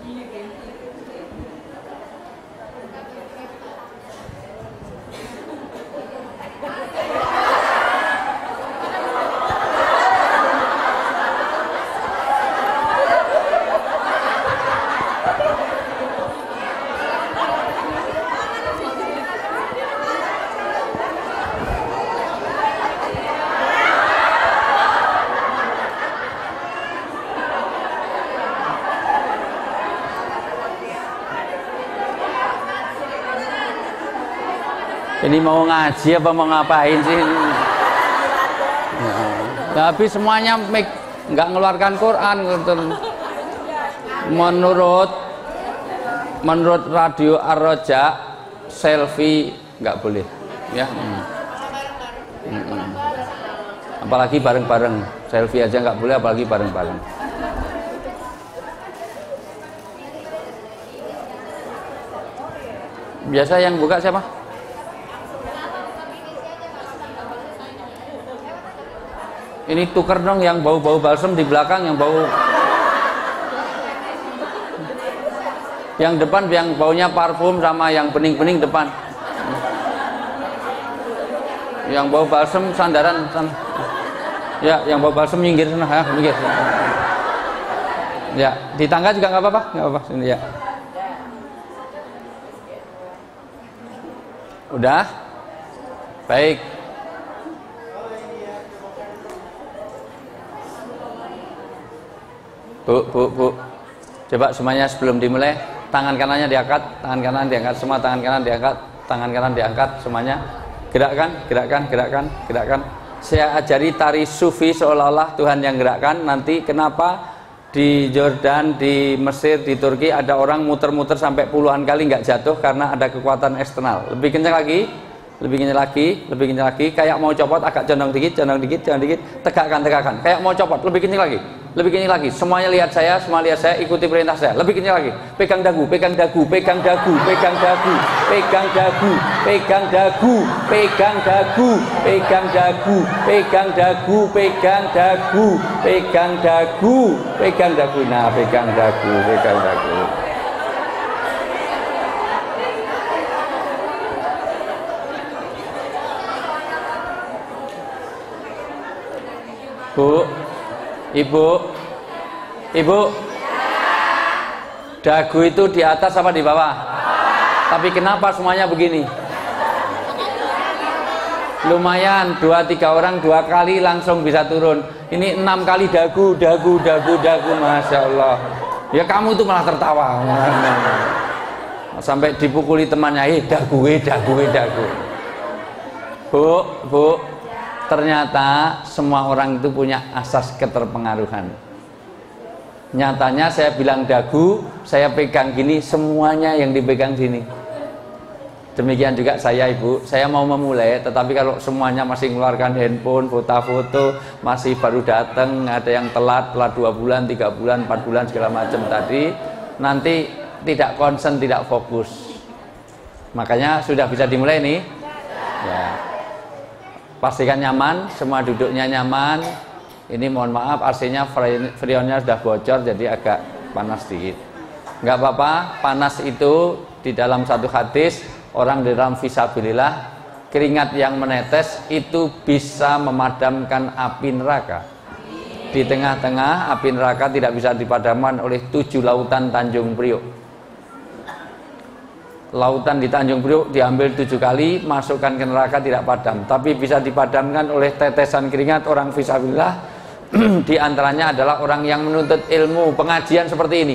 Ini mau ngaji apa mau ngapain sih? Tapi semuanya nggak ngeluarkan Quran. Menurut radio Ar-Roja, selfie nggak boleh, ya. Apalagi bareng-bareng, selfie aja nggak boleh, apalagi bareng-bareng. Biasa yang buka siapa? Ini tuker dong yang bau-bau balsem di belakang, yang bau, yang depan yang baunya parfum sama yang bening-bening depan. Yang bau balsem sandaran sana. Ya, yang bau balsem minggir sana, ya, minggir. Ya, di tangga juga nggak apa-apa, nggak apa-apa. Sini ya. Udah, baik. Bu, coba semuanya sebelum dimulai, tangan kanannya diangkat, tangan kanan diangkat, semua tangan kanan diangkat, tangan kanan diangkat, semuanya. Gerakkan. Saya ajari tari sufi seolah-olah Tuhan yang gerakkan. Nanti kenapa di Jordan, di Mesir, di Turki ada orang muter-muter sampai puluhan kali nggak jatuh karena ada kekuatan eksternal. Lebih kencang lagi. Kayak mau copot, agak condong dikit, tegakkan. Kayak mau copot, lebih kencang lagi. Semuanya lihat saya, ikuti perintah saya. Lebih kencang lagi. Pegang dagu. Nah, pegang dagu. Bu, Ibu, dagu itu di atas apa di bawah? Tapi kenapa semuanya begini? Lumayan, 2-3 orang 2 kali langsung bisa turun. Ini 6 kali dagu, Masya Allah. Ya kamu tuh malah tertawa. Sampai dipukuli temannya, dagu. Bu, ternyata semua orang itu punya asas keterpengaruhan. Nyatanya saya bilang dagu, saya pegang gini, semuanya yang dipegang sini. Demikian juga saya, Ibu. Saya mau memulai, tetapi kalau semuanya masih mengeluarkan handphone, foto-foto, masih baru datang, ada yang telat 2 bulan, 3 bulan, 4 bulan segala macam tadi, nanti tidak konsen, tidak fokus. Makanya sudah bisa dimulai nih. Ya. Pastikan nyaman, semua duduknya nyaman. Ini mohon maaf AC-nya freonnya sudah bocor jadi agak panas sedikit. Nggak apa-apa, panas itu di dalam satu hadis, orang di dalam fisabilillah, keringat yang menetes itu bisa memadamkan api neraka. Di tengah-tengah api neraka tidak bisa dipadamkan oleh 7 lautan Tanjung Priok. Lautan di Tanjung Priok diambil 7 kali, masukkan ke neraka tidak padam, tapi bisa dipadamkan oleh tetesan keringat orang fisabilillah. Di antaranya adalah orang yang menuntut ilmu pengajian seperti ini.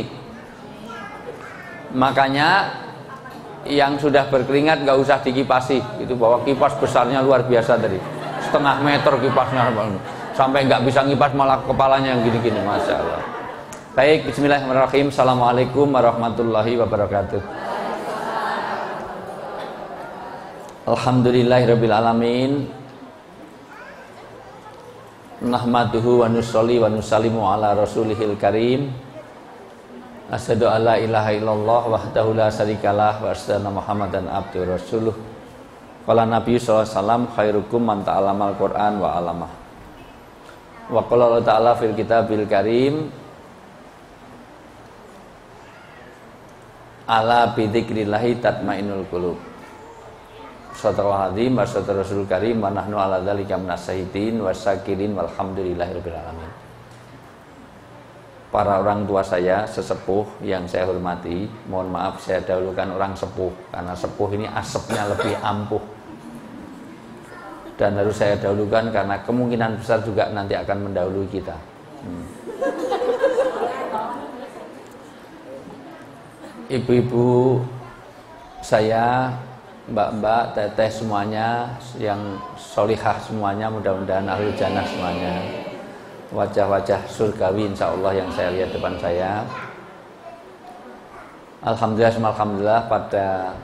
Makanya yang sudah berkeringat nggak usah dikipasi, itu bawa kipas besarnya luar biasa tadi, 1,5 meter kipasnya, sampai nggak bisa ngipas malah kepalanya yang gini-gini, Masya Allah. Baik, bismillahirrahmanirrahim. Assalamualaikum warahmatullahi wabarakatuh. Alhamdulillahirabbil alamin. Nahmaduhu wa nusolli wa nusallimu ala rasulihil karim. Asyhadu alla ilaha illallah wahdahu la syarikalah wa asyhadu anna Muhammadan abduhu rasuluh. Qala Nabi sallallahu alaihi wasallam khairukum man ta'allamal Qur'an wa 'allamah. Wa qala Allah ta'ala fil kitabil karim Ala bidzikrillahi tatmainnul qulub. Sadaqallahul azim wa sadaqa rasulul karim wa nahnu ala dzalika minas syahidin wasyakirin walhamdulillahirabbil alamin. Para orang tua saya, sesepuh yang saya hormati, mohon maaf saya dahulukan orang sepuh karena sepuh ini asapnya lebih ampuh. Dan harus saya dahulukan karena kemungkinan besar juga nanti akan mendahului kita. Ibu-ibu saya, mbak-mbak, teteh semuanya yang solihah semuanya, mudah-mudahan ahlul jannah semuanya. Wajah-wajah surgawi insya Allah yang saya lihat depan saya. Alhamdulillah pada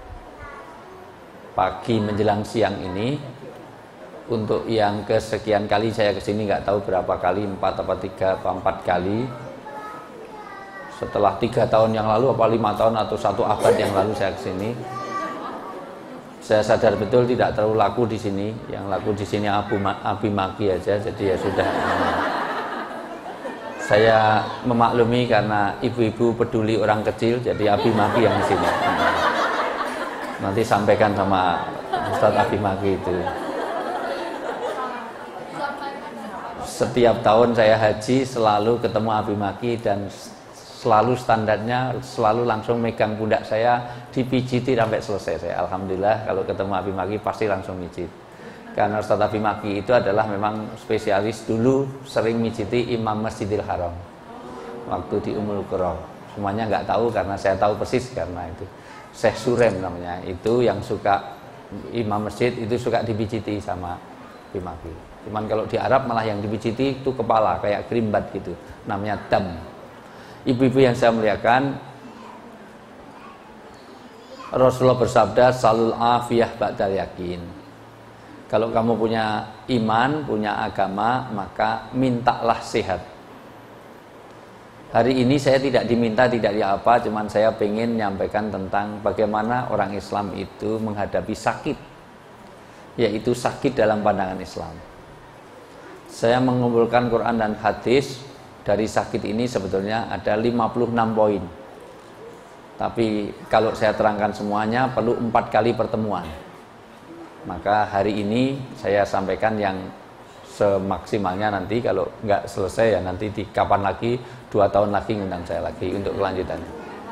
pagi menjelang siang ini, untuk yang kesekian kali saya kesini, nggak tahu berapa kali, 4 apa 3 apa 4 kali. Setelah 3 tahun yang lalu apa 5 tahun atau 1 abad yang lalu saya kesini. Saya sadar betul tidak terlalu laku di sini. Yang laku di sini abi maki aja. Jadi ya sudah. Saya memaklumi karena ibu-ibu peduli orang kecil. Jadi abi maki yang di sini. Nanti sampaikan sama Ustadz abi maki itu. Setiap tahun saya haji selalu ketemu abi maki dan selalu standarnya selalu langsung megang pundak saya, dipijiti sampai selesai saya. Alhamdulillah kalau ketemu Abi Maki pasti langsung mijit. Karena Ustadz Abi Maki itu adalah memang spesialis, dulu sering mijiti Imam Masjidil Haram waktu di Ummul Qura. Semuanya nggak tahu karena saya tahu persis karena itu. Syekh Surem namanya, itu yang suka Imam Masjid itu suka dipijiti sama Abi Maki. Cuman kalau di Arab malah yang dipijiti itu kepala kayak krimbat gitu, namanya dam. Ibu-ibu yang saya muliakan, Rasulullah bersabda, salul afiyah ba'dal yakin. Kalau kamu punya iman, punya agama, maka mintalah sehat. Hari ini saya tidak diminta, tidak apa, cuman saya ingin menyampaikan tentang bagaimana orang Islam itu menghadapi sakit, yaitu sakit dalam pandangan Islam. Saya mengumpulkan Quran dan hadis. Dari sakit ini sebetulnya ada 56 poin. Tapi kalau saya terangkan semuanya perlu 4 kali pertemuan. Maka hari ini saya sampaikan yang semaksimalnya, nanti kalau nggak selesai ya nanti di kapan lagi, 2 tahun lagi ngundang saya lagi untuk kelanjutannya.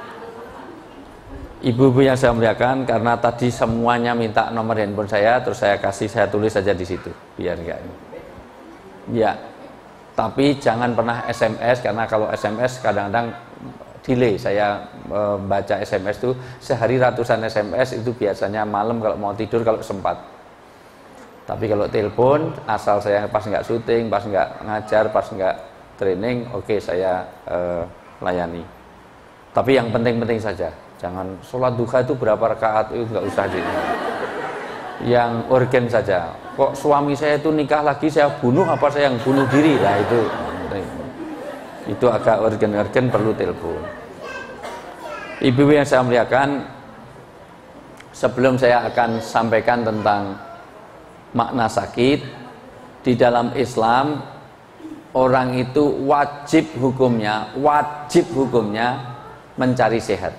Ibu-ibu yang saya muliakan, karena tadi semuanya minta nomor handphone saya, terus saya kasih, saya tulis saja di situ biar enggak ini. Ya. Tapi jangan pernah SMS, karena kalau SMS kadang-kadang delay. Saya baca SMS itu sehari ratusan SMS, itu biasanya malam kalau mau tidur kalau sempat. Tapi kalau telepon, asal saya pas nggak syuting, pas nggak ngajar, pas nggak training, oke, saya layani. Tapi yang penting-penting saja. Jangan sholat duha itu berapa rakaat, itu nggak usah sih. Yang urgen saja. Kok suami saya itu nikah lagi, saya bunuh apa saya yang bunuh diri? Nah itu agak urgen perlu telepon. Ibu yang saya muliakan, sebelum saya akan sampaikan tentang makna sakit, di dalam Islam orang itu wajib hukumnya mencari sehat.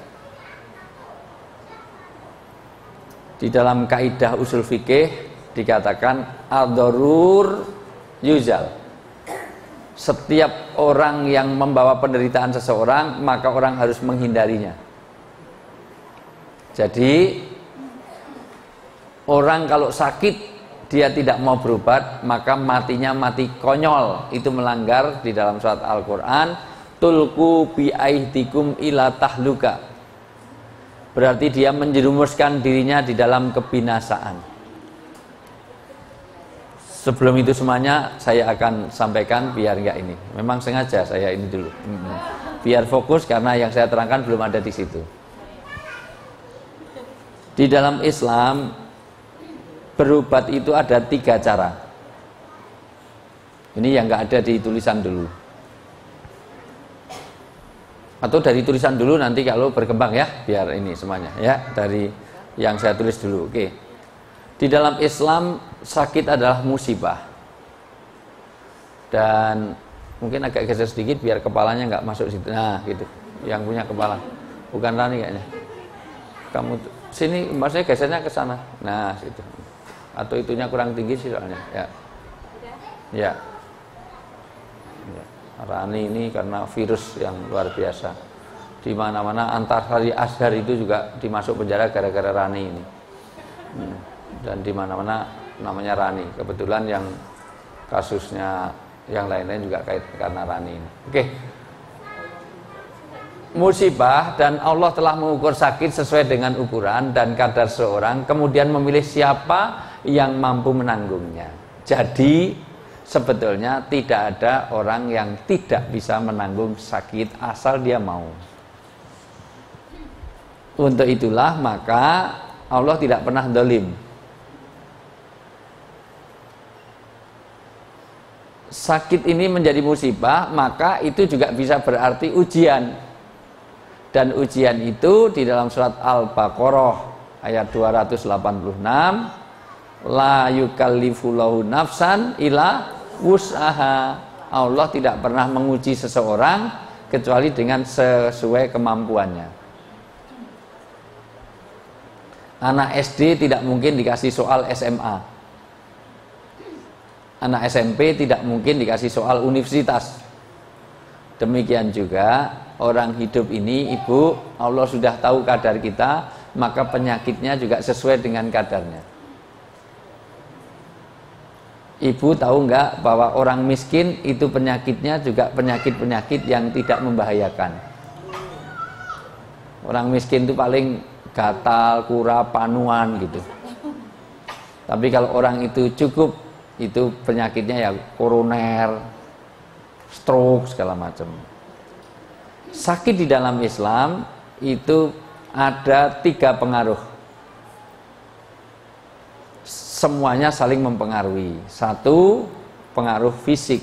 Di dalam kaidah usul fikih dikatakan ad-darur yuzal. Setiap orang yang membawa penderitaan seseorang, maka orang harus menghindarinya. Jadi orang kalau sakit dia tidak mau berobat, maka matinya mati konyol. Itu melanggar di dalam surat Al-Qur'an, tulqu bi aidikum ila tahluka. Berarti dia menjerumuskan dirinya di dalam kebinasaan. Sebelum itu semuanya saya akan sampaikan biar enggak ini. Memang sengaja saya ini dulu. Biar fokus karena yang saya terangkan belum ada di situ. Di dalam Islam berobat itu ada 3 cara. Ini yang enggak ada di tulisan dulu. Atau dari tulisan dulu, nanti kalau berkembang ya, biar ini semuanya ya, dari yang saya tulis dulu. Oke. Di dalam Islam sakit adalah musibah. Dan mungkin agak geser sedikit biar kepalanya nggak masuk situ. Nah, gitu. Yang punya kepala. bukan Rani kayaknya. Kamu sini, maksudnya gesernya ke sana. Nah, situ. Atau itunya kurang tinggi sih soalnya. Ya. Ya. Ya. Rani ini karena virus yang luar biasa. Di mana-mana Antasari Azhar itu juga dimasuk penjara gara-gara Rani ini. Dan di mana-mana namanya Rani. Kebetulan yang kasusnya yang lain-lain juga kait karena Rani ini. Oke. Musibah, dan Allah telah mengukur sakit sesuai dengan ukuran dan kadar seorang, kemudian memilih siapa yang mampu menanggungnya. Jadi sebetulnya tidak ada orang yang tidak bisa menanggung sakit asal dia mau. Untuk itulah maka Allah tidak pernah zalim. Sakit ini menjadi musibah, maka itu juga bisa berarti ujian. Dan ujian itu di dalam surat Al-Baqarah ayat 286, la yukallifullahu nafsan illa wus'aha. Allah tidak pernah menguji seseorang kecuali dengan sesuai kemampuannya. Anak SD tidak mungkin dikasih soal SMA. Anak SMP tidak mungkin dikasih soal universitas. Demikian juga orang hidup ini, Ibu, Allah sudah tahu kadar kita, maka penyakitnya juga sesuai dengan kadarnya. Ibu tahu enggak bahwa orang miskin itu penyakitnya juga penyakit-penyakit yang tidak membahayakan. Orang miskin itu paling gatal, kura, panuan gitu. Tapi kalau orang itu cukup, itu penyakitnya ya koroner, stroke, segala macam. Sakit di dalam Islam itu ada 3 pengaruh. Semuanya saling mempengaruhi. 1, pengaruh fisik.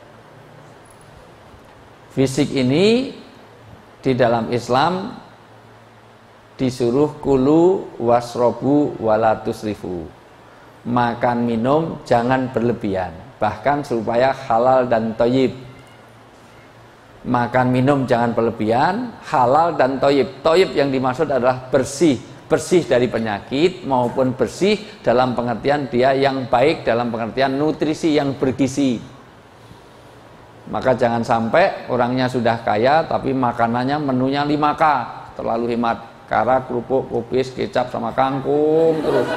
Fisik ini di dalam Islam disuruh kulu wasrobu walatusrifu. Makan minum jangan berlebihan, bahkan supaya halal dan thayyib. Makan minum jangan berlebihan, halal dan thayyib. Thayyib yang dimaksud adalah bersih, bersih dari penyakit maupun bersih dalam pengertian dia yang baik, dalam pengertian nutrisi yang bergizi. Maka jangan sampai orangnya sudah kaya tapi makanannya menunya 5K, terlalu hemat. Kara, kerupuk, kubis, kecap sama kangkung terus.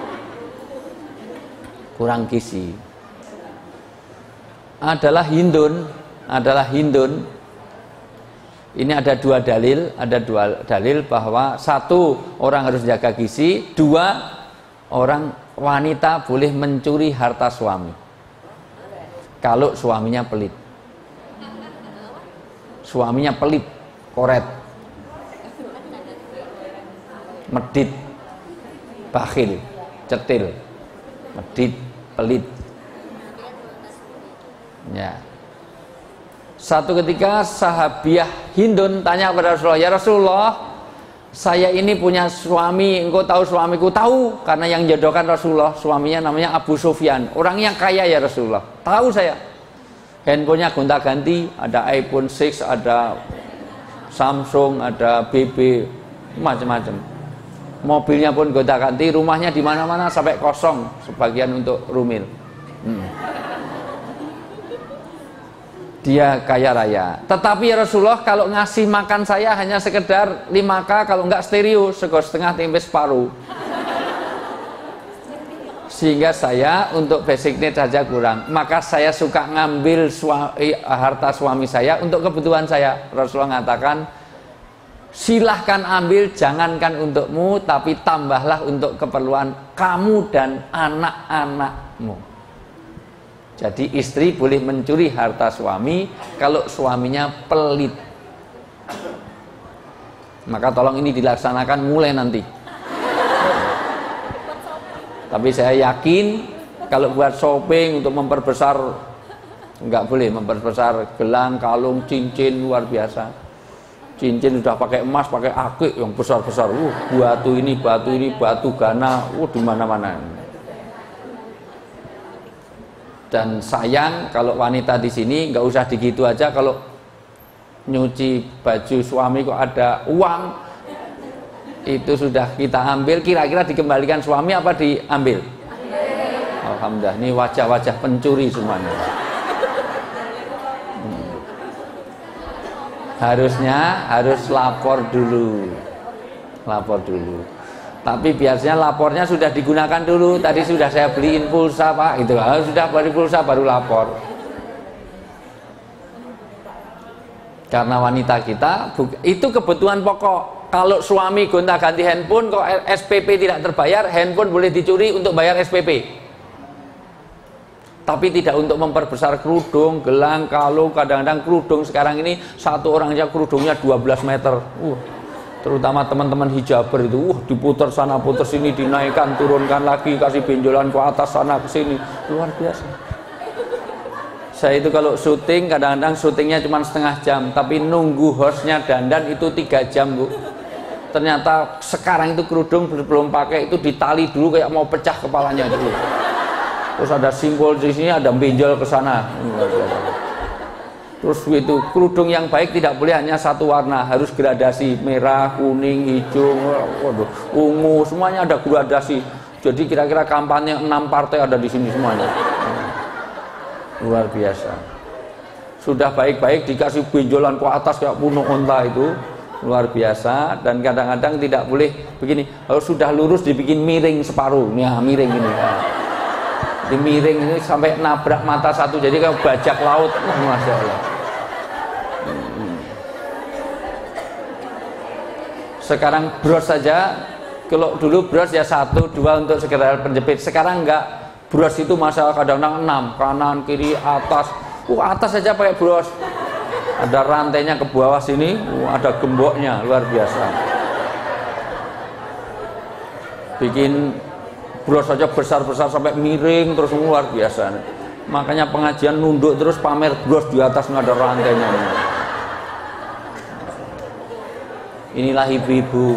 Kurang gizi. Adalah hindun. Ini ada 2 dalil bahwa 1, orang harus jaga gizi, 2, orang wanita boleh mencuri harta suami kalau suaminya pelit. Suaminya pelit, koret, medit, bakhil, cetil, medit, pelit. Ya. Satu ketika sahabiah Hindun tanya kepada Rasulullah, "Ya Rasulullah, saya ini punya suami, engkau tahu suamiku?" Tahu, karena yang jodohkan Rasulullah suaminya namanya Abu Sufyan, orangnya kaya ya Rasulullah. Tahu saya. Handphonenya gonta-ganti, ada iPhone 6, ada Samsung, ada BB, macam-macam. Mobilnya pun gonta-ganti, rumahnya di mana-mana sampai kosong, sebagian untuk rumil. Dia kaya raya. Tetapi ya Rasulullah, kalau ngasih makan saya hanya sekedar 5K, kalau enggak stereo, sego setengah tempe separuh. Sehingga saya untuk basic need saja kurang. Maka saya suka ngambil harta suami saya untuk kebutuhan saya. Rasulullah mengatakan, silahkan ambil, jangankan untukmu, tapi tambahlah untuk keperluan kamu dan anak-anakmu. Jadi istri boleh mencuri harta suami kalau suaminya pelit. Maka tolong ini dilaksanakan mulai nanti. Tapi saya yakin kalau buat shopping untuk memperbesar, enggak boleh memperbesar gelang, kalung, cincin luar biasa. Cincin sudah pakai emas, pakai akik yang besar-besar. Batu ini, batu gana, di mana-mana. Dan sayang kalau wanita di sini nggak usah digitu aja, kalau nyuci baju suami kok ada uang, itu sudah kita ambil, kira-kira dikembalikan suami apa diambil? Alhamdulillah, ini wajah-wajah pencuri semuanya. Harus lapor dulu. Tapi biasanya lapornya sudah digunakan dulu. Tadi sudah saya beliin pulsa Pak, gitu. Sudah beli pulsa baru lapor. Karena wanita kita itu kebutuhan pokok. Kalau suami gonta-ganti handphone kok SPP tidak terbayar, handphone boleh dicuri untuk bayar SPP. Tapi tidak untuk memperbesar kerudung, gelang, kalung. Kadang-kadang kerudung sekarang ini satu orang aja kerudungnya 12 meter. Terutama teman-teman hijaber itu, diputar sana putar sini, dinaikkan, turunkan lagi, kasih benjolan ke atas sana ke sini, luar biasa. Saya itu kalau syuting, kadang-kadang syutingnya cuma setengah jam, tapi nunggu hostnya dandan itu 3 jam Bu. Ternyata sekarang itu kerudung belum pakai itu ditali dulu kayak mau pecah kepalanya dulu. Terus ada simbol di sini, ada benjol ke sana. Terus itu kerudung yang baik tidak boleh hanya satu warna, harus gradasi, merah, kuning, hijau, ungu, semuanya ada gradasi. Jadi kira-kira kampanye 6 partai ada di sini semuanya. Luar biasa. Sudah baik-baik dikasih benjolan ke atas kayak bunuh onta itu, luar biasa. Dan kadang-kadang tidak boleh begini, harus sudah lurus dibikin miring separuh. Ya, miring ini. Di miring ini sampai nabrak mata satu, jadi kayak bajak laut. Masya Allah. Sekarang bros saja, kalau dulu bros ya 1, 2 untuk sekedar penjepit. Sekarang enggak. Bros itu masalah kadang-kadang 6, kanan, kiri, atas. Atas saja pakai bros. Ada rantainya ke bawah sini, ada gemboknya, luar biasa. Bikin bros saja besar-besar sampai miring terus, luar biasa. Makanya pengajian nunduk terus pamer bros di atas, nggak ada rantainya. Inilah ibu-ibu.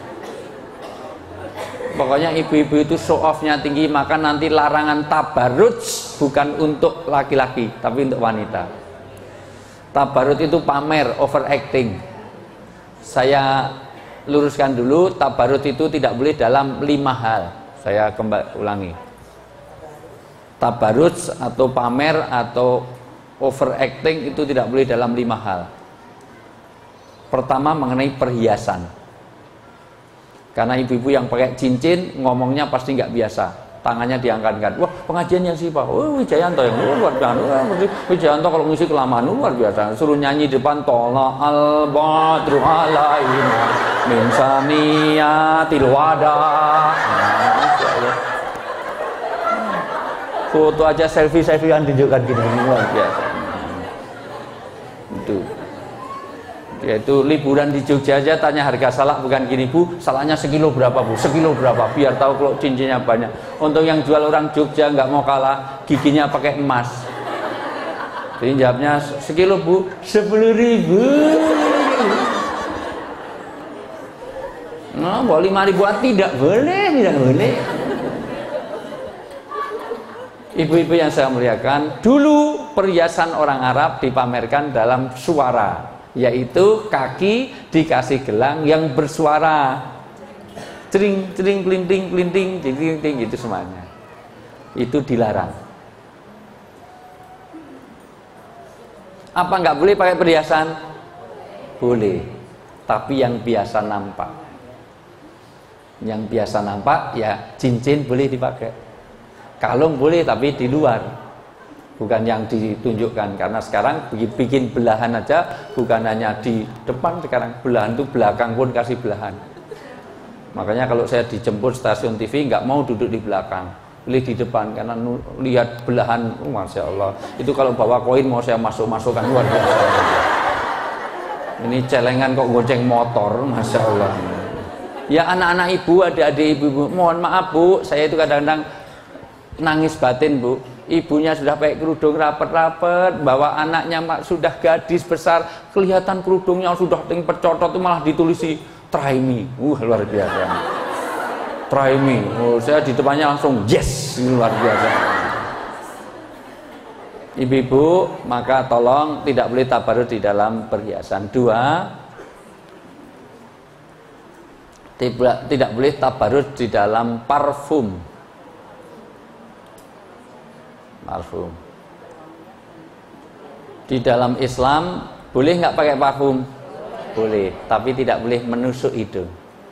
Pokoknya ibu-ibu itu show off-nya tinggi, maka nanti larangan tabarruj bukan untuk laki-laki, tapi untuk wanita. Tabarruj itu pamer, overacting. Saya luruskan dulu, tabarruj itu tidak boleh dalam 5 hal. Saya ulangi. Tabarruj atau pamer atau overacting itu tidak boleh dalam 5 hal. Pertama mengenai perhiasan. Karena ibu-ibu yang pakai cincin ngomongnya pasti nggak biasa, tangannya diangkat-angkat. Wah, pengajiannya siapa? Oh, Wijayanto yang luar biasa. Wijayanto kalau ngisi kelamaan luar biasa. Suruh nyanyi depan tola al-badru alaina min saniyatil wada. Foto aja selfie-selfiean tunjukkan gini, luar biasa. Itu. Yaitu liburan di Jogja aja tanya harga salak, bukan gini Bu, salaknya sekilo berapa Bu, sekilo berapa, biar tahu kalau cincinnya banyak. Untuk yang jual orang Jogja nggak mau kalah, giginya pakai emas. Jadi jawabnya sekilo Bu, 10.000. Nah, bawa 5.000 tidak boleh. Ibu-ibu yang saya muliakan, dulu perhiasan orang Arab dipamerkan dalam suara, yaitu kaki dikasih gelang yang bersuara, cering cering kelinting kelinting kelinting, itu semuanya. Itu dilarang. Apa nggak boleh pakai perhiasan? Boleh, tapi yang biasa nampak. Yang biasa nampak ya cincin boleh dipakai, kalung boleh tapi di luar. Bukan yang ditunjukkan, karena sekarang bikin belahan aja, bukan hanya di depan, sekarang belahan itu belakang pun kasih belahan. Makanya kalau saya dijemput stasiun TV nggak mau duduk di belakang, pilih di depan, karena lihat belahan, Masya Allah. Itu kalau bawa koin mau saya masukkan, luar biasa. Ini celengan kok gonceng motor, Masya Allah. Ya anak-anak ibu, adik-adik ibu, mohon maaf Bu, saya itu kadang-kadang nangis batin Bu. Ibunya sudah pakai kerudung rapet-rapet, bawa anaknya sudah gadis besar, kelihatan kerudungnya sudah percotot, itu malah ditulisi try me. Luar biasa. Try me. Saya di depannya langsung yes, luar biasa. Ibu-ibu, maka tolong tidak boleh tabarut di dalam perhiasan. 2, tidak boleh tabarut di dalam parfum. Parfum. Di dalam Islam boleh nggak pakai parfum? Boleh, tapi tidak boleh menusuk hidung.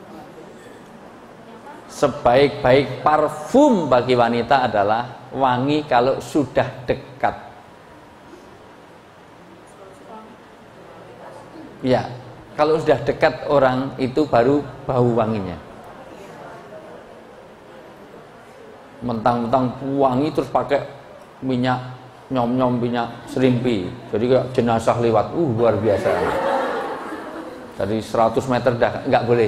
Sebaik-baik parfum bagi wanita adalah wangi kalau sudah dekat. Ya, kalau sudah dekat orang itu baru bau wanginya. Mentang-mentang wangi terus pakai minyak nyom-nyom, minyak serimpi. Jadi kayak jenazah lewat, luar biasa. Dari 100 meter dah nggak boleh.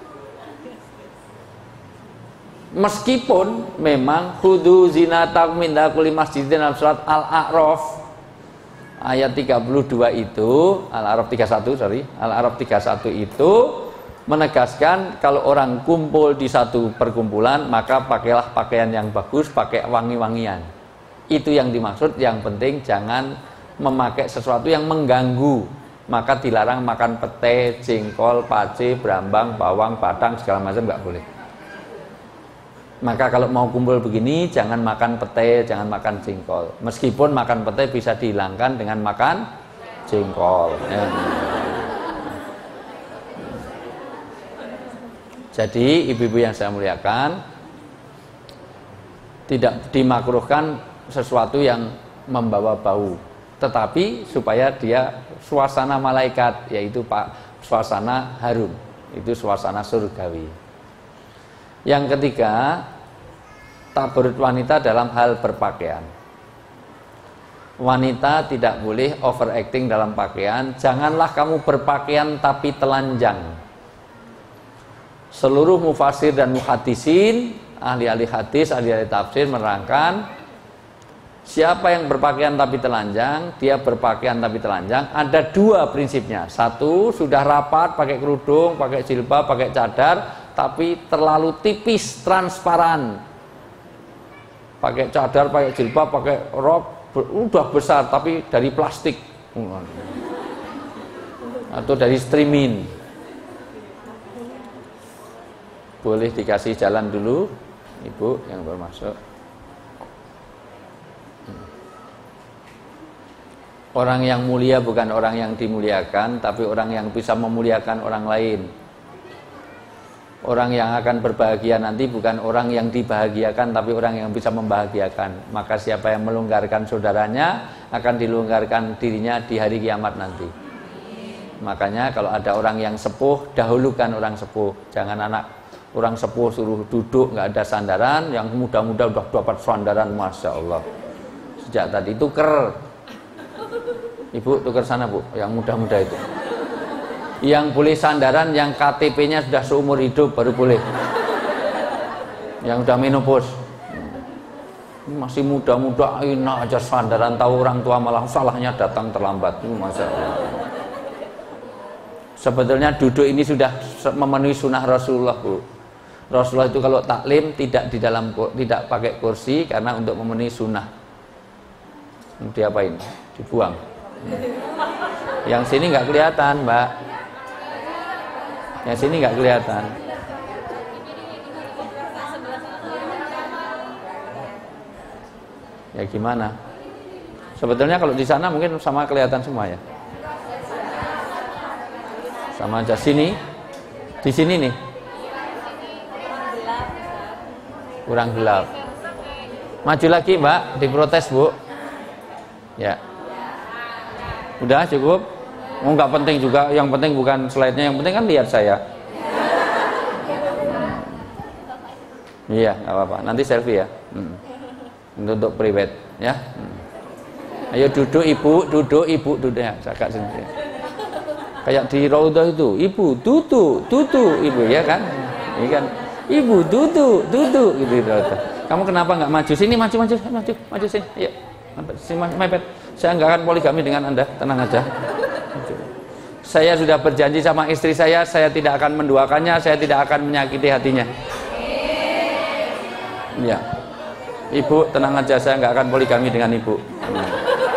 Meskipun memang khudu zinatakum inda kulli masjidin dalam surat Al-A'raf ayat 32 itu, Al-A'raf 31, Al-A'raf 31 itu menegaskan kalau orang kumpul di satu perkumpulan maka pakailah pakaian yang bagus, pakai wangi-wangian. Itu yang dimaksud. Yang penting jangan memakai sesuatu yang mengganggu. Maka dilarang makan pete, jengkol, pace, brambang, bawang, batang segala macam nggak boleh. Maka kalau mau kumpul begini jangan makan pete, jangan makan jengkol. Meskipun makan pete bisa dihilangkan dengan makan jengkol. Ya. Jadi ibu-ibu yang saya muliakan, tidak dimakruhkan sesuatu yang membawa bau, tetapi supaya dia suasana malaikat, yaitu suasana harum, itu suasana surgawi. Yang ketiga, tabarut wanita dalam hal berpakaian. Wanita tidak boleh overacting dalam pakaian. Janganlah kamu berpakaian tapi telanjang. Seluruh mufasir dan muhaddisin, ahli-ahli hadis, ahli-ahli tafsir menerangkan, siapa yang berpakaian tapi telanjang, dia berpakaian tapi telanjang. Ada 2 prinsipnya. 1, sudah rapat, pakai kerudung, pakai jilbab, pakai cadar, tapi terlalu tipis, transparan. Pakai cadar, pakai jilbab, pakai rok, udah besar tapi dari plastik atau dari streaming. Boleh dikasih jalan dulu, ibu yang baru masuk. Orang yang mulia bukan orang yang dimuliakan, tapi orang yang bisa memuliakan orang lain. Orang yang akan berbahagia nanti bukan orang yang dibahagiakan, tapi orang yang bisa membahagiakan. Maka siapa yang melonggarkan saudaranya akan dilonggarkan dirinya di hari kiamat nanti. Makanya kalau ada orang yang sepuh, dahulukan orang sepuh. Jangan anak orang sepuh suruh duduk nggak ada sandaran, yang muda-muda udah dapat sandaran, masya Allah. Sejak tadi tuker, ibu tuker sana bu, yang muda-muda itu. Yang boleh sandaran yang KTP-nya sudah seumur hidup baru boleh. Yang udah menopause. Masih muda-muda enak aja sandaran, tahu orang tua malah salahnya datang terlambat. Masya Allah. Sebetulnya duduk ini sudah memenuhi sunnah Rasulullah, bu. Rasulullah itu kalau taklim tidak pakai kursi karena untuk memenuhi sunnah. Diapain? Dibuang. Yang sini nggak kelihatan, mbak. Yang sini nggak kelihatan. Ya gimana? Sebetulnya kalau di sana mungkin sama kelihatan semua ya. Sama aja. Sini, di sini nih. Kurang gelap. Maju lagi mbak, diprotes bu. Ya. Udah cukup. Nggak penting juga, yang penting bukan slide-nya, yang penting kan lihat saya. Iya, nggak apa-apa. Nanti selfie ya. Untuk private ya. Ayo duduk ibu, duduk ya, agak sendiri. Kayak di Raudhah itu, ibu tutu, ibu ya kan? Ini kan, ibu tutu, gitu. Kamu kenapa nggak maju sini? Maju sini. Ayo, sini mepet. Saya nggak akan poligami dengan Anda, tenang aja. Saya sudah berjanji sama istri saya tidak akan menduakannya, saya tidak akan menyakiti hatinya. Ya, ibu tenang aja, saya nggak akan poligami dengan ibu.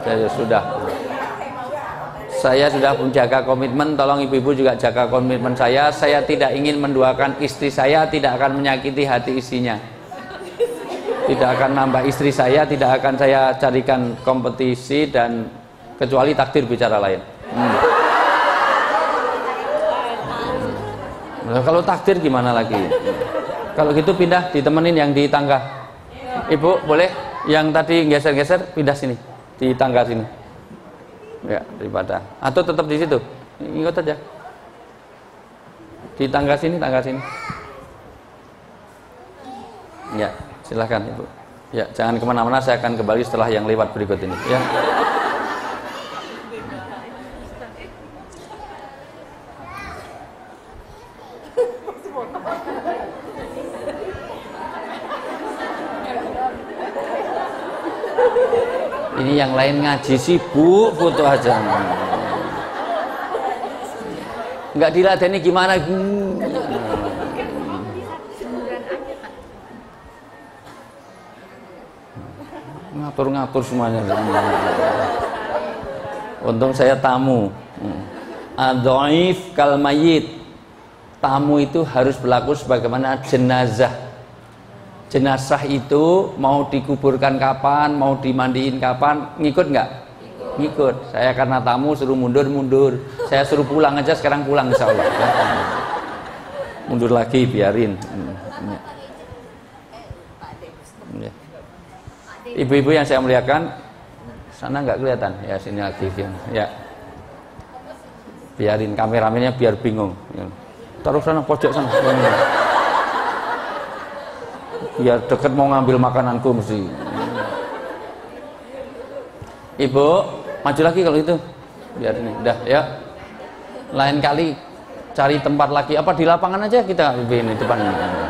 Saya sudah menjaga komitmen, tolong ibu-ibu juga jaga komitmen saya. Saya tidak ingin menduakan istri saya, tidak akan menyakiti hati istrinya. Tidak akan nambah istri saya, tidak akan saya carikan kompetisi, dan kecuali takdir bicara lain. Nah, kalau takdir gimana lagi? Kalau gitu pindah, ditemenin yang di tangga. Ibu boleh yang tadi geser-geser pindah sini, di tangga sini. Ya, daripada atau tetap di situ, ikut aja di tangga sini, ya silahkan ibu, ya jangan kemana-mana, saya akan kembali setelah yang lewat berikut ini ya. Ini yang lain ngaji sibuk foto aja, nggak diladeni gimana. Ngatur-ngatur semuanya. Untung saya tamu. Adhaif kal mayyit. Tamu itu harus berlaku sebagaimana jenazah. Jenazah itu mau dikuburkan kapan, mau dimandiin kapan, ngikut nggak? Ngikut. Saya karena tamu suruh mundur. Saya suruh pulang aja, sekarang pulang insya Allah. Mundur lagi, biarin. Ibu-ibu yang saya muliakan, sana nggak kelihatan, ya sini lagi, ya. Biarin kameramennya biar bingung. Taruh sana, pojok sana. Biar deket mau ngambil makananku mesti. Ibu maju lagi kalau itu, biar ini udah ya. Lain kali cari tempat lagi, apa di lapangan aja kita ini depan.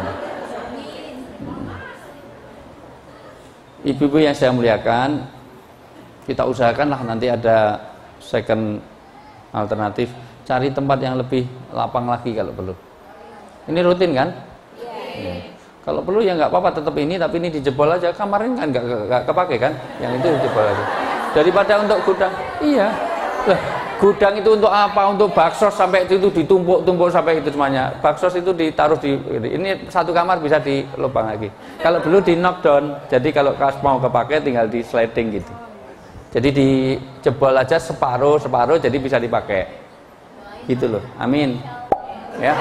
Ibu-ibu yang saya muliakan, kita usahakanlah nanti ada second alternatif, cari tempat yang lebih lapang lagi kalau perlu. Ini rutin kan? Yeah. Kalau perlu ya nggak apa-apa, tetap ini, tapi ini dijebol aja. Kemarin kan nggak kepake kan, yang itu dijebol aja. Daripada untuk gudang, iya. Lah, gudang itu untuk apa? Untuk baksos sampai itu ditumpuk-tumpuk sampai itu semuanya. Baksos itu ditaruh di ini, satu kamar bisa di lubang lagi. Kalau dulu di knockdown, jadi kalau mau kepake tinggal di sliding gitu. Jadi dijebol aja separuh, jadi bisa dipakai. Gitu loh. Amin. Ya.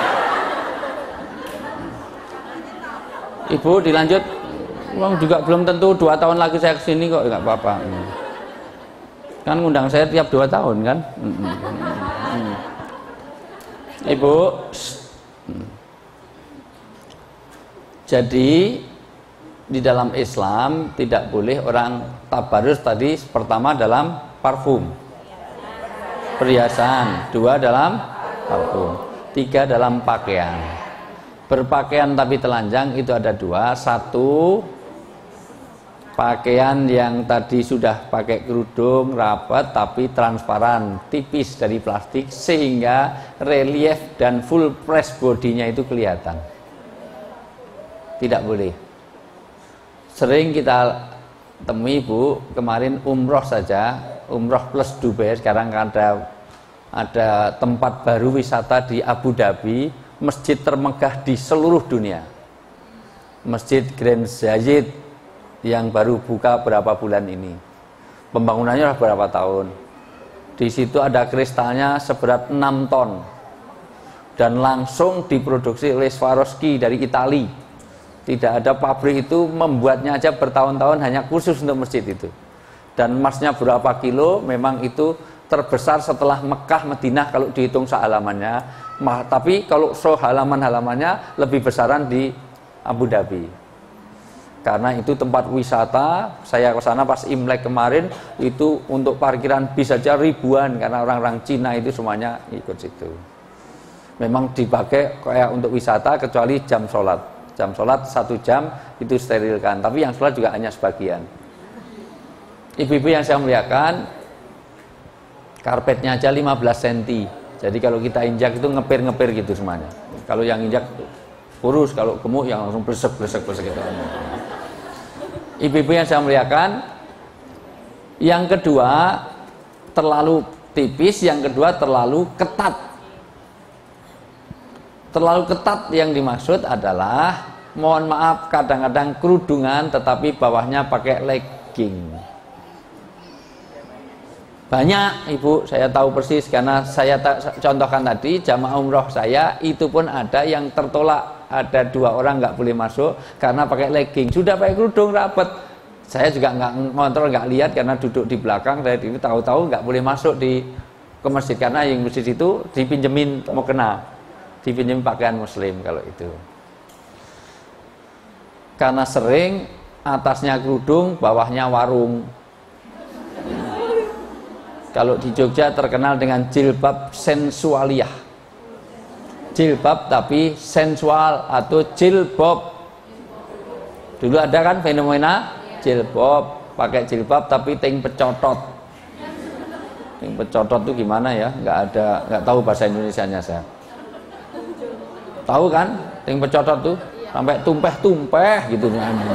Ibu dilanjut, uang juga belum tentu 2 tahun lagi saya kesini kok, nggak apa-apa. Kan ngundang saya tiap 2 tahun kan. Ibu, jadi di dalam Islam tidak boleh orang tabarus tadi, pertama dalam parfum, perhiasan, 2 dalam parfum, 3 dalam pakaian. Berpakaian tapi telanjang itu ada 2. 1, pakaian yang tadi sudah pakai kerudung rapat tapi transparan, tipis dari plastik, sehingga relief dan full press bodinya itu kelihatan. Tidak boleh. Sering kita temui Bu, kemarin umroh saja, umroh plus Dubai, sekarang ada tempat baru wisata di Abu Dhabi, masjid termegah di seluruh dunia, Masjid Grand Zayed, yang baru buka berapa bulan ini. Pembangunannya sudah berapa tahun. Di situ ada kristalnya seberat 6 ton dan langsung diproduksi oleh Swarovski dari Italia. Tidak ada pabrik, itu membuatnya aja bertahun-tahun hanya khusus untuk masjid itu. Dan emasnya berapa kilo, memang itu terbesar setelah Mekah, Madinah kalau dihitung sehalamannya. Tapi kalau halaman-halamannya lebih besaran di Abu Dhabi. Karena itu tempat wisata. Saya ke sana pas Imlek kemarin, itu untuk parkiran bis saja ribuan, karena orang-orang Cina itu semuanya ikut situ. Memang dipakai kayak untuk wisata, kecuali jam sholat. Jam sholat 1 jam itu sterilkan, tapi yang sholat juga hanya sebagian. Ibu-ibu yang saya muliakan, karpetnya aja 15 cm. Jadi kalau kita injak itu ngepir-ngepir gitu semuanya. Kalau yang injak kurus, kalau gemuk yang langsung blesek gitu. Ibu-ibu yang saya muliakan, Yang kedua terlalu tipis, yang kedua terlalu ketat. Terlalu ketat yang dimaksud adalah, mohon maaf, kadang-kadang kerudungan tetapi bawahnya pakai legging. Banyak ibu, saya tahu persis karena saya contohkan tadi jamaah umroh saya itu pun ada yang tertolak, ada 2 orang nggak boleh masuk karena pakai legging, sudah pakai kerudung rapat. Saya juga nggak ngontrol, nggak lihat karena duduk di belakang, saya ini tahu-tahu nggak boleh masuk ke masjid karena yang masjid itu dipinjemin mau kena, dipinjemin pakaian muslim kalau itu. Karena sering atasnya kerudung, bawahnya warung. Kalau di Jogja terkenal dengan jilbab sensualiyah. Jilbab tapi sensual atau jilbab. Dulu ada kan fenomena jilbab, pakai jilbab tapi ting pecotot. Ting pecotot itu gimana ya? Nggak tahu bahasa Indonesianya saya. Tahu kan? Ting pecotot tuh sampai tumpeh-tumpeh gitu.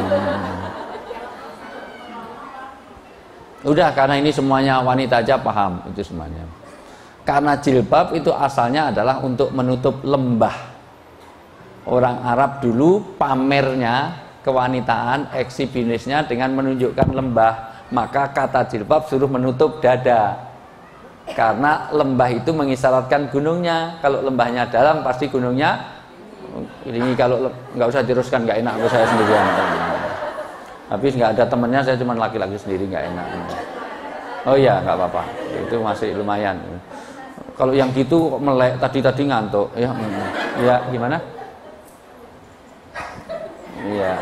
Udah, karena ini semuanya wanita aja paham itu semuanya. Karena jilbab itu asalnya adalah untuk menutup lembah. Orang Arab dulu pamernya kewanitaan, eksibinisnya dengan menunjukkan lembah. Maka kata jilbab suruh menutup dada. Karena lembah itu mengisyaratkan gunungnya. Kalau lembahnya dalam pasti gunungnya ini. Kalau nggak usah teruskan, nggak enak, saya sendirian. Habis nggak ada temennya, saya cuma laki-laki sendiri, nggak enak. Oh iya, nggak apa-apa, itu masih lumayan. Kalau yang gitu melek tadi ngantuk, ya, ya gimana? Iya.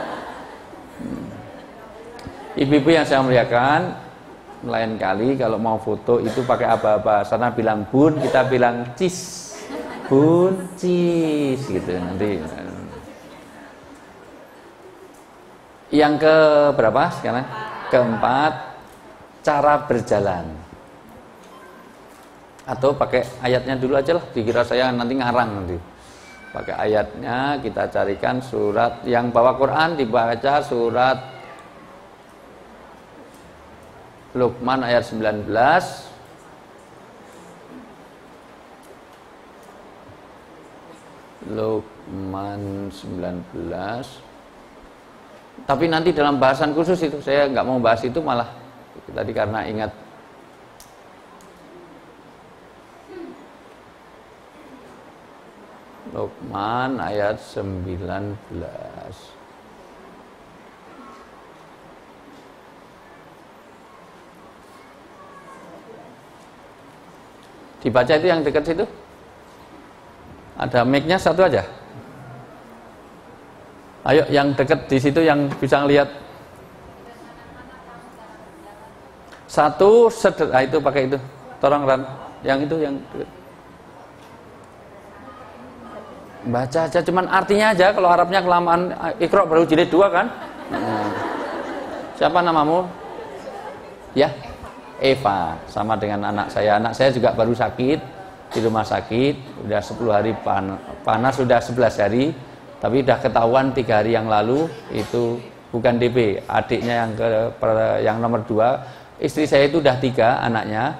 Ibu-ibu yang saya muliakan, lain kali kalau mau foto itu pakai apa-apa. Sana bilang bun, kita bilang cis, bun, cis, gitu nanti. Yang ke berapa sekarang? Keempat, cara berjalan. Atau pakai ayatnya dulu aja lah, dikira saya nanti ngarang nanti. Pakai ayatnya, kita carikan surat yang bawa Quran, dibaca surat Luqman ayat 19. Luqman 19. Tapi nanti dalam bahasan khusus itu saya nggak mau bahas itu, malah tadi karena ingat Luqman ayat 19. Dibaca itu yang dekat situ. Ada mic-nya satu aja. Ayo yang dekat di situ yang bisa ngelihat. Satu itu pakai itu. Tolong Ran, yang itu yang deket. Baca aja, cuman artinya aja. Kalau Arabnya kelamaan, Iqra baru jilid 2 kan. Siapa namamu? Ya, Eva. Sama dengan anak saya. Anak saya juga baru sakit di rumah sakit. Udah 10 hari panas, sudah 11 hari. Tapi udah ketahuan 3 hari yang lalu itu bukan DB, adiknya yang nomor 2. Istri saya itu udah 3 anaknya.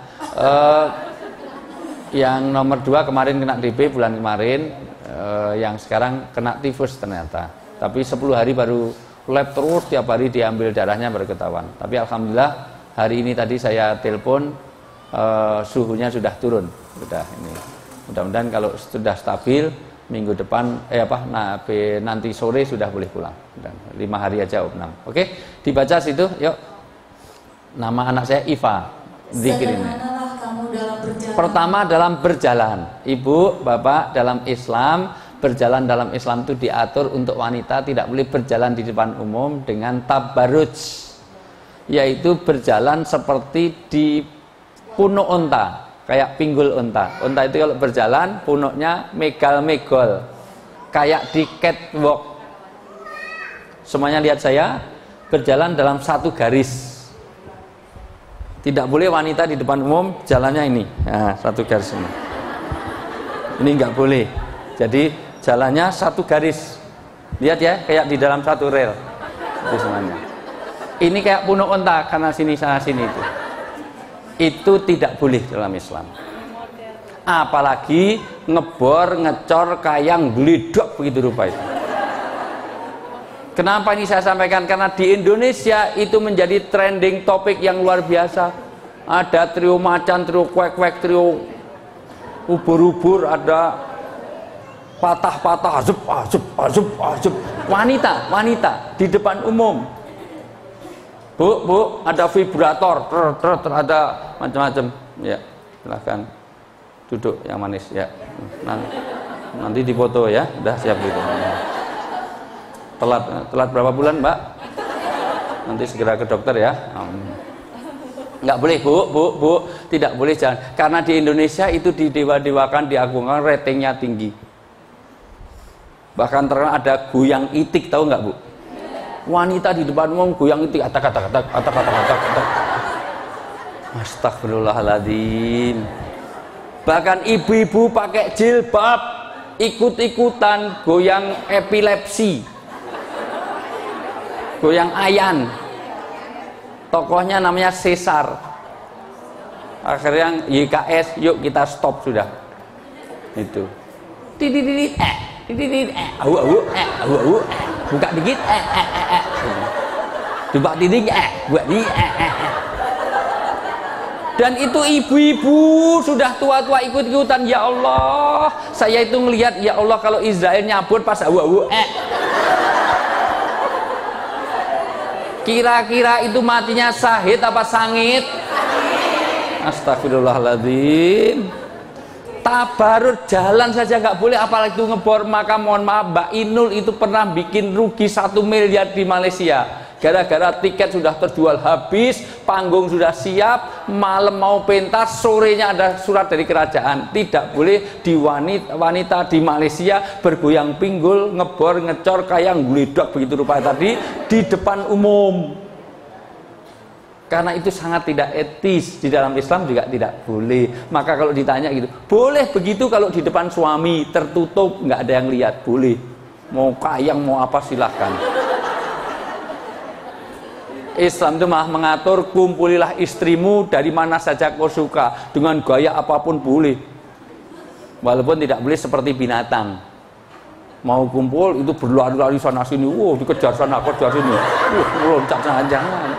Yang nomor 2 kemarin kena DB bulan kemarin, yang sekarang kena tifus ternyata. Tapi 10 hari baru lab terus, tiap hari diambil darahnya baru ketahuan. Tapi alhamdulillah hari ini tadi saya telepon, suhunya sudah turun. Sudah ini. Mudah-mudahan kalau sudah stabil minggu depan nanti sore sudah boleh pulang. Dan 5 hari aja opnam. Oke, dibaca situ, yuk. Nama anak saya Iva. Zikirnya. Pertama dalam berjalan. Ibu, bapak, dalam Islam, berjalan dalam Islam itu diatur untuk wanita tidak boleh berjalan di depan umum dengan tabarruj, yaitu berjalan seperti di punuk unta. Kayak pinggul unta. Unta itu kalau berjalan punuknya megal-megol, kayak di catwalk. Semuanya lihat saya berjalan dalam satu garis. Tidak boleh wanita di depan umum jalannya ini, nah, satu garis ini. Ini nggak boleh. Jadi jalannya satu garis. Lihat ya, kayak di dalam satu rel. Itu semuanya. Ini kayak punuk onta karena sini sana sini itu tidak boleh dalam Islam. Apalagi ngebor, ngecor, kayang, gledok begitu rupa itu. Kenapa ini saya sampaikan? Karena di Indonesia itu menjadi trending topik yang luar biasa. Ada trio macan, trio kwek-kwek, trio ubur-ubur, ada patah-patah, azub. Wanita di depan umum. Bu, ada vibrator, ada macam-macam. Ya, silahkan duduk yang manis ya. Nanti dipoto ya, udah siap gitu. Telat berapa bulan, Mbak? Nanti segera ke dokter ya. Nggak boleh, Bu, tidak boleh, jangan. Karena di Indonesia itu didewa-dewakan, diagungkan, ratingnya tinggi. Bahkan terkenal ada goyang itik, tahu nggak, Bu? Wanita di depan umum goyang itik, atak. Astagfirullahaladzim. Bahkan ibu-ibu pakai jilbab ikut-ikutan goyang epilepsi, goyang ayan. Tokohnya namanya Caesar. Akhirnya YKS, yuk kita stop sudah. Itu. Buka dikit, coba titik, buat di, Dan itu ibu-ibu sudah tua-tua ikut-ikutan. Ya Allah, saya itu ngelihat, ya Allah, kalau Israel nyabut pas kira-kira itu matinya sahid apa sangit? Astagfirullahaladzim. Tabarut jalan saja nggak boleh, apalagi itu ngebor. Maka mohon maaf, Mbak Inul itu pernah bikin rugi 1 miliar di Malaysia. Gara-gara tiket sudah terjual habis, panggung sudah siap, malam mau pentas, sorenya ada surat dari kerajaan, tidak boleh di wanita di Malaysia bergoyang pinggul, ngebor, ngecor, kayang, gledok begitu rupa tadi di depan umum. Karena itu sangat tidak etis. Di dalam Islam juga tidak boleh. Maka kalau ditanya gitu, boleh begitu kalau di depan suami tertutup, nggak ada yang lihat, boleh. Mau kayang mau apa silahkan. Islam itu malah mengatur, kumpulilah istrimu dari mana saja kau suka, dengan gaya apapun boleh, walaupun tidak boleh seperti binatang. Mau kumpul itu berlari-lari sana sini, dikejar sana kejar sini, loncat sana, jangan.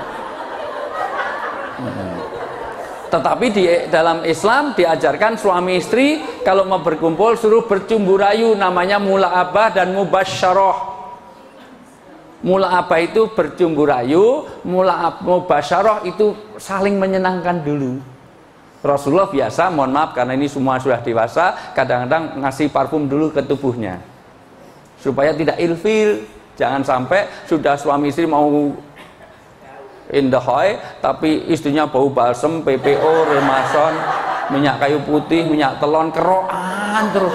Tetapi di dalam Islam diajarkan suami istri kalau mau berkumpul suruh bercumbu rayu, namanya mula'abah dan mubasyarah. Mula'abah itu bercumbu rayu, mubasyarah itu saling menyenangkan dulu. Rasulullah biasa, mohon maaf karena ini semua sudah dewasa, kadang-kadang ngasih parfum dulu ke tubuhnya supaya tidak ilfil. Jangan sampai sudah suami istri mau in the high tapi istrinya bau balsem, PPO, remason, minyak kayu putih, minyak telon, kerokan terus.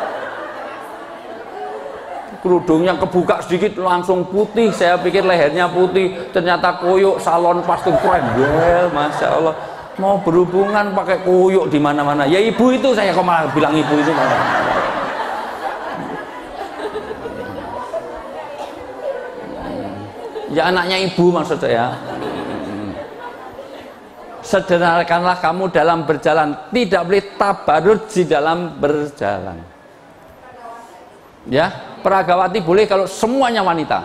Kerudungnya kebuka sedikit langsung putih, saya pikir lehernya putih, ternyata koyok, salon pasti keren, masya Allah. Mau berhubungan pakai koyok di mana-mana. Ya ibu itu, saya kok malah bilang ibu itu malah. Ya anaknya ibu maksud saya. Sederhanakanlah kamu dalam berjalan, tidak boleh tabarut di dalam berjalan. Ya, peragawati boleh kalau semuanya wanita.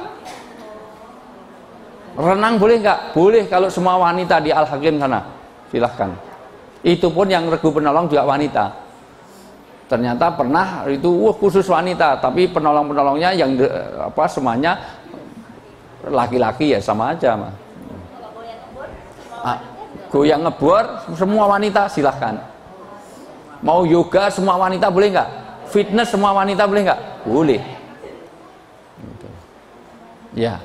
Renang boleh nggak? Boleh kalau semua wanita di Al-Hakim sana. Silahkan. Itu pun yang regu penolong juga wanita. Ternyata pernah itu khusus wanita, tapi penolong-penolongnya yang semuanya laki-laki ya sama aja mah. Goyang ngebor semua wanita silahkan. Mau yoga semua wanita boleh nggak? Fitness semua wanita boleh nggak? Boleh. Ya.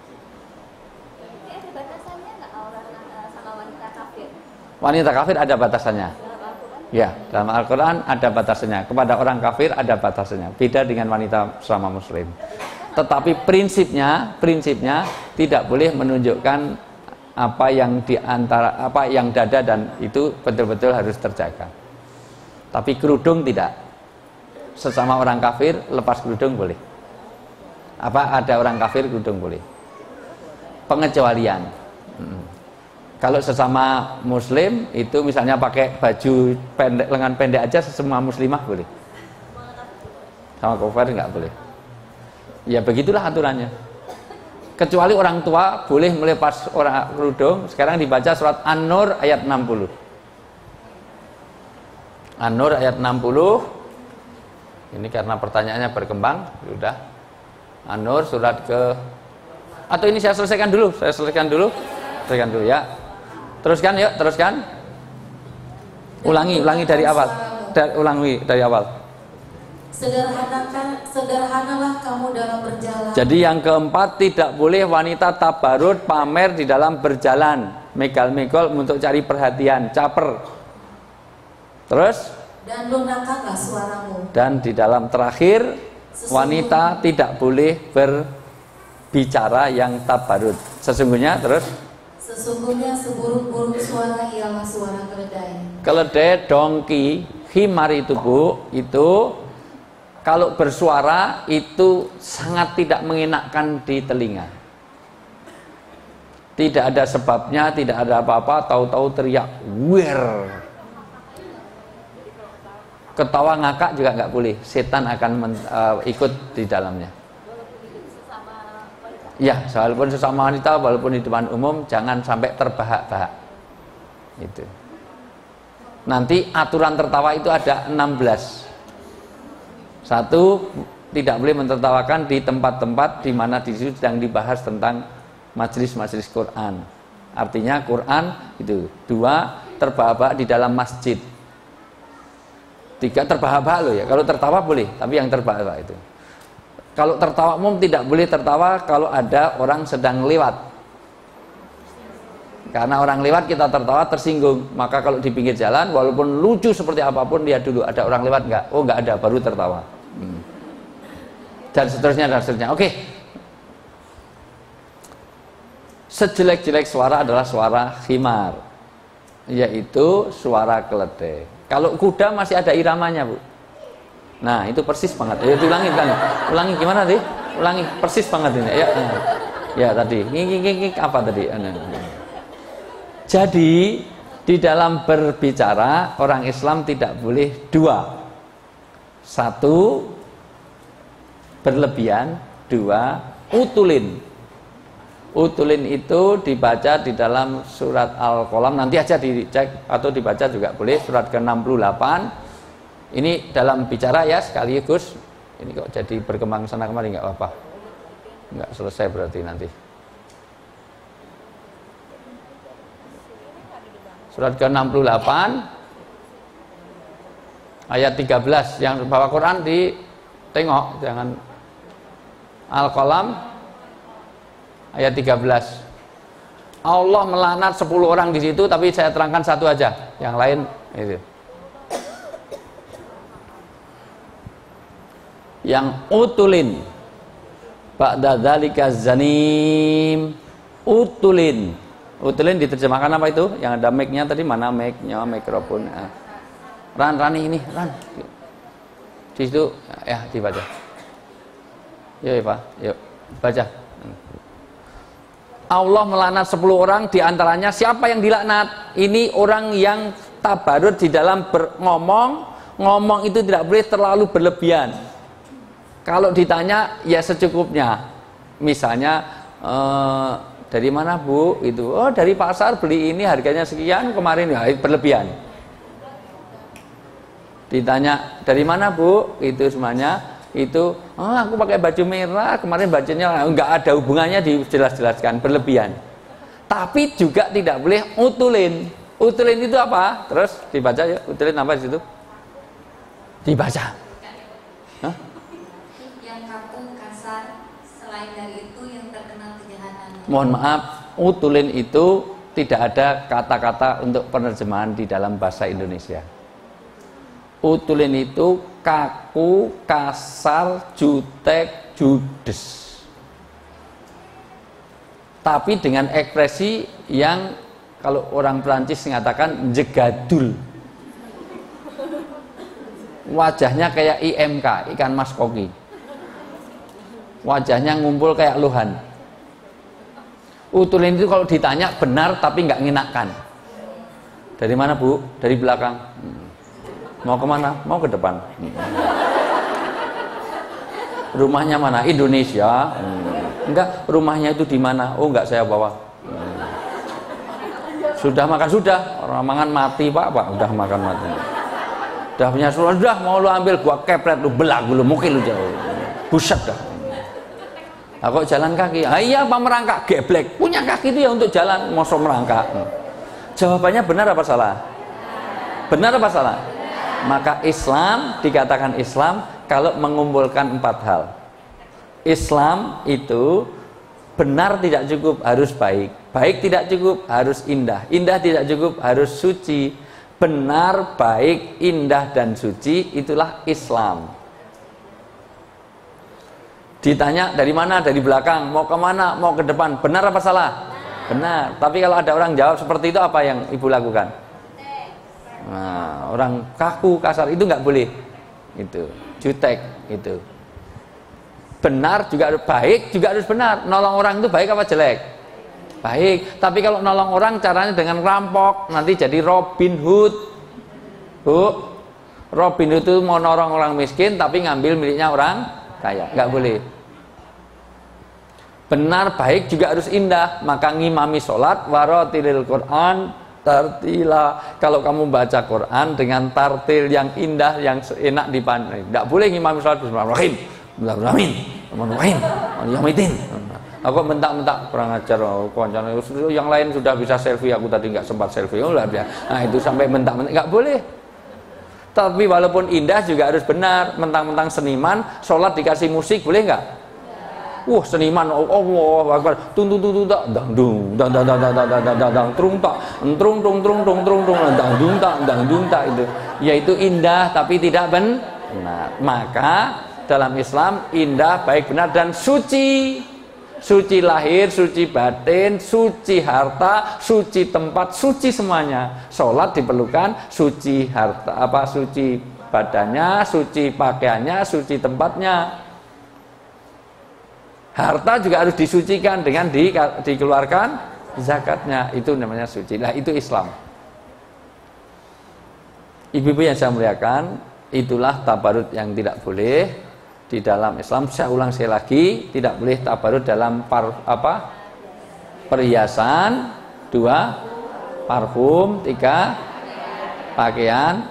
Ada batasannya nggak aurat sama wanita kafir? Wanita kafir ada batasannya. Ya, dalam Al-Quran ada batasannya. Kepada orang kafir ada batasannya. Beda dengan wanita sama muslim. Tetapi prinsipnya tidak boleh menunjukkan apa yang diantara apa yang dada dan itu betul-betul harus terjaga. Tapi kerudung tidak. Sesama orang kafir lepas kerudung boleh. Apa ada orang kafir kerudung boleh. Pengecualian. Kalau sesama muslim itu misalnya pakai baju pendek, lengan pendek aja semua muslimah boleh. Sama kafir nggak boleh. Ya begitulah aturannya. Kecuali orang tua boleh melepas orang kerudung. Sekarang dibaca surat An-Nur ayat 60. An-Nur ayat 60. Ini karena pertanyaannya berkembang, sudah. An-Nur surat ke, atau ini saya selesaikan dulu ya. Teruskan yuk, teruskan. Ulangi dari awal. Ulangi dari awal. Sederhanalah kamu dalam berjalan. Jadi yang keempat, tidak boleh wanita tabarut pamer di dalam berjalan, megal-megol untuk cari perhatian, caper. Terus? Dan lunakkanlah suaramu. Dan di dalam terakhir, wanita tidak boleh berbicara yang tabarut. Sesungguhnya terus? Sesungguhnya seburuk-buruk suara ialah suara keledai. Keledai, dongki, himar itu Bu, itu kalau bersuara itu sangat tidak mengenakkan di telinga. Tidak ada sebabnya, tidak ada apa-apa, tahu-tahu teriak, "Wer!" Ketawa ngakak juga nggak boleh, setan akan ikut di dalamnya. Ya, walaupun sesama wanita, walaupun di depan umum, jangan sampai terbahak-bahak. Itu. Nanti aturan tertawa itu ada 16. Satu, tidak boleh mentertawakan di tempat-tempat di mana di situ sedang dibahas tentang majelis-majelis Quran. Artinya Quran itu. 2, terbahak-bahak di dalam masjid. 3, terbahak-bahak loh ya. Kalau tertawa boleh, tapi yang terbahak-bahak itu. Kalau tertawa umum tidak boleh tertawa kalau ada orang sedang lewat. Karena orang lewat kita tertawa tersinggung. Maka kalau di pinggir jalan, walaupun lucu seperti apapun, lihat dulu ada orang lewat nggak? Oh nggak ada, baru tertawa. Dan seterusnya dan seterusnya. Oke. Sejelek-jelek suara adalah suara khimar, yaitu suara keledai. Kalau kuda masih ada iramanya Bu. Nah itu persis banget. Ayo ulangi gimana sih? Ulangi persis banget ini. Ya tadi. Ngik apa tadi? Jadi di dalam berbicara orang Islam tidak boleh 2. 1, berlebihan. 2, utulin. Utulin itu dibaca di dalam surat Al-Qalam. Nanti aja dicek atau dibaca juga boleh. Surat ke-68. Ini dalam bicara ya sekaligus. Ini kok jadi berkembang sana kemari, nggak apa-apa. Nggak selesai berarti nanti. Surat ke-68 ayat 13. Yang bawa Quran ditengok, jangan. Al-Qalam ayat 13. Allah melaknat 10 orang di situ, tapi saya terangkan satu aja. Yang lain itu. Yang utulin ba'da dzalika zanim. Utulin diterjemahkan apa itu? Yang ada mic-nya tadi, mana mic-nya, mikrofon. Rani ini, Ran. Di situ ya dibaca. Yuk Pak, yuk baca. Allah melaknat 10 orang, diantaranya siapa yang dilaknat? Ini orang yang tabarut di dalam ngomong itu tidak boleh terlalu berlebihan. Kalau ditanya ya secukupnya. Misalnya dari mana Bu? Itu oh dari pasar beli ini harganya sekian kemarin, ya berlebihan. Ditanya dari mana Bu? Itu semuanya itu aku pakai baju merah kemarin, bajunya enggak ada hubungannya, dijelas-jelaskan, berlebihan. Tapi juga tidak boleh utulin. Utulin itu apa? Terus dibaca ya. Utulin apa di situ? Dibaca. Hah? Mohon maaf, utulin itu tidak ada kata-kata untuk penerjemahan di dalam bahasa Indonesia. Utulin itu kaku, kasar, jutek, judes. Tapi dengan ekspresi yang kalau orang Perancis mengatakan jegadul. Wajahnya kayak IMK, ikan mas koki. Wajahnya ngumpul kayak luhan. Utulin itu kalau ditanya benar tapi nggak nginakkan. Dari mana Bu? Dari belakang. Mau kemana? Mau ke depan. Rumahnya mana? Indonesia. Enggak, rumahnya itu di mana? Oh enggak, saya bawa. Sudah makan? Sudah. Orang makan mati Pak, udah makan mati. Udah punya sudah, mau lu ambil, gua kepret lu, belah lu, mukil lu jauh. Buset dah. Kok jalan kaki? Iya Pak, merangkak, geblek. Punya kaki itu ya untuk jalan, mosok merangkak. Jawabannya benar apa salah? Benar apa salah? Maka Islam dikatakan Islam kalau mengumpulkan 4 hal. Islam itu benar tidak cukup, harus baik. Baik tidak cukup, harus indah. Indah tidak cukup, harus suci. Benar, baik, indah, dan suci, itulah Islam. Ditanya dari mana? Dari belakang. Mau kemana? Mau ke depan. Benar apa salah? Benar. Tapi kalau ada orang jawab seperti itu, apa yang ibu lakukan? Nah, orang kaku, kasar, itu nggak boleh. Itu jutek, itu. Benar juga harus baik, juga harus benar. Nolong orang itu baik apa jelek? Baik. Tapi kalau nolong orang caranya dengan rampok, nanti jadi Robin Hood. Bu, Robin Hood itu mau nolong orang miskin tapi ngambil miliknya orang kaya, nggak boleh. Benar, baik juga harus indah. Maka ngimami sholat, warotilil Quran tartila. Kalau kamu baca Quran dengan tartil yang indah, yang enak dipandang, nggak boleh ngimami sholat Bismillahirrahmanirrahim. Bismillahirrahmanirrahim. Yaumiddin. Aku mentak-mentak kurang ajar, yang lain sudah bisa selfie, aku tadi nggak sempat selfie. Nah itu sampai mentak-mentak, nggak boleh. Tapi walaupun indah juga harus benar. Mentang-mentang seniman, sholat dikasih musik, boleh nggak? Wah seniman, Allah Akbar, tung tung tung tung tak, dang dung, dang dang dang dang dang dang dang dang, trung tak, trung trung trung trung trung trung, dang dung tak itu, yaitu indah tapi tidak benar. Maka dalam Islam indah, baik, benar, dan suci. Suci lahir, suci batin, suci harta, suci tempat, suci semuanya. Sholat diperlukan suci harta, suci badannya, suci pakaiannya, suci tempatnya. Harta juga harus disucikan dengan dikeluarkan zakatnya. Itu namanya suci. Nah, itu Islam. Ibu-ibu yang saya muliakan, itulah tabarut yang tidak boleh di dalam Islam. Saya ulang sekali lagi, tidak boleh tabarut dalam perhiasan, 2 parfum, 3 pakaian,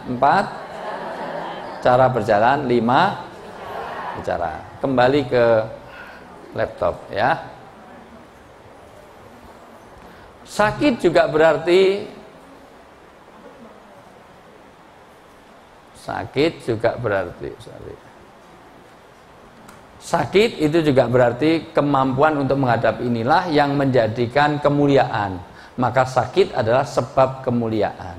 4 cara berjalan, 5 bicara. Kembali ke laptop ya. Sakit juga berarti sakit itu juga berarti kemampuan untuk menghadapi inilah yang menjadikan kemuliaan. Maka sakit adalah sebab kemuliaan.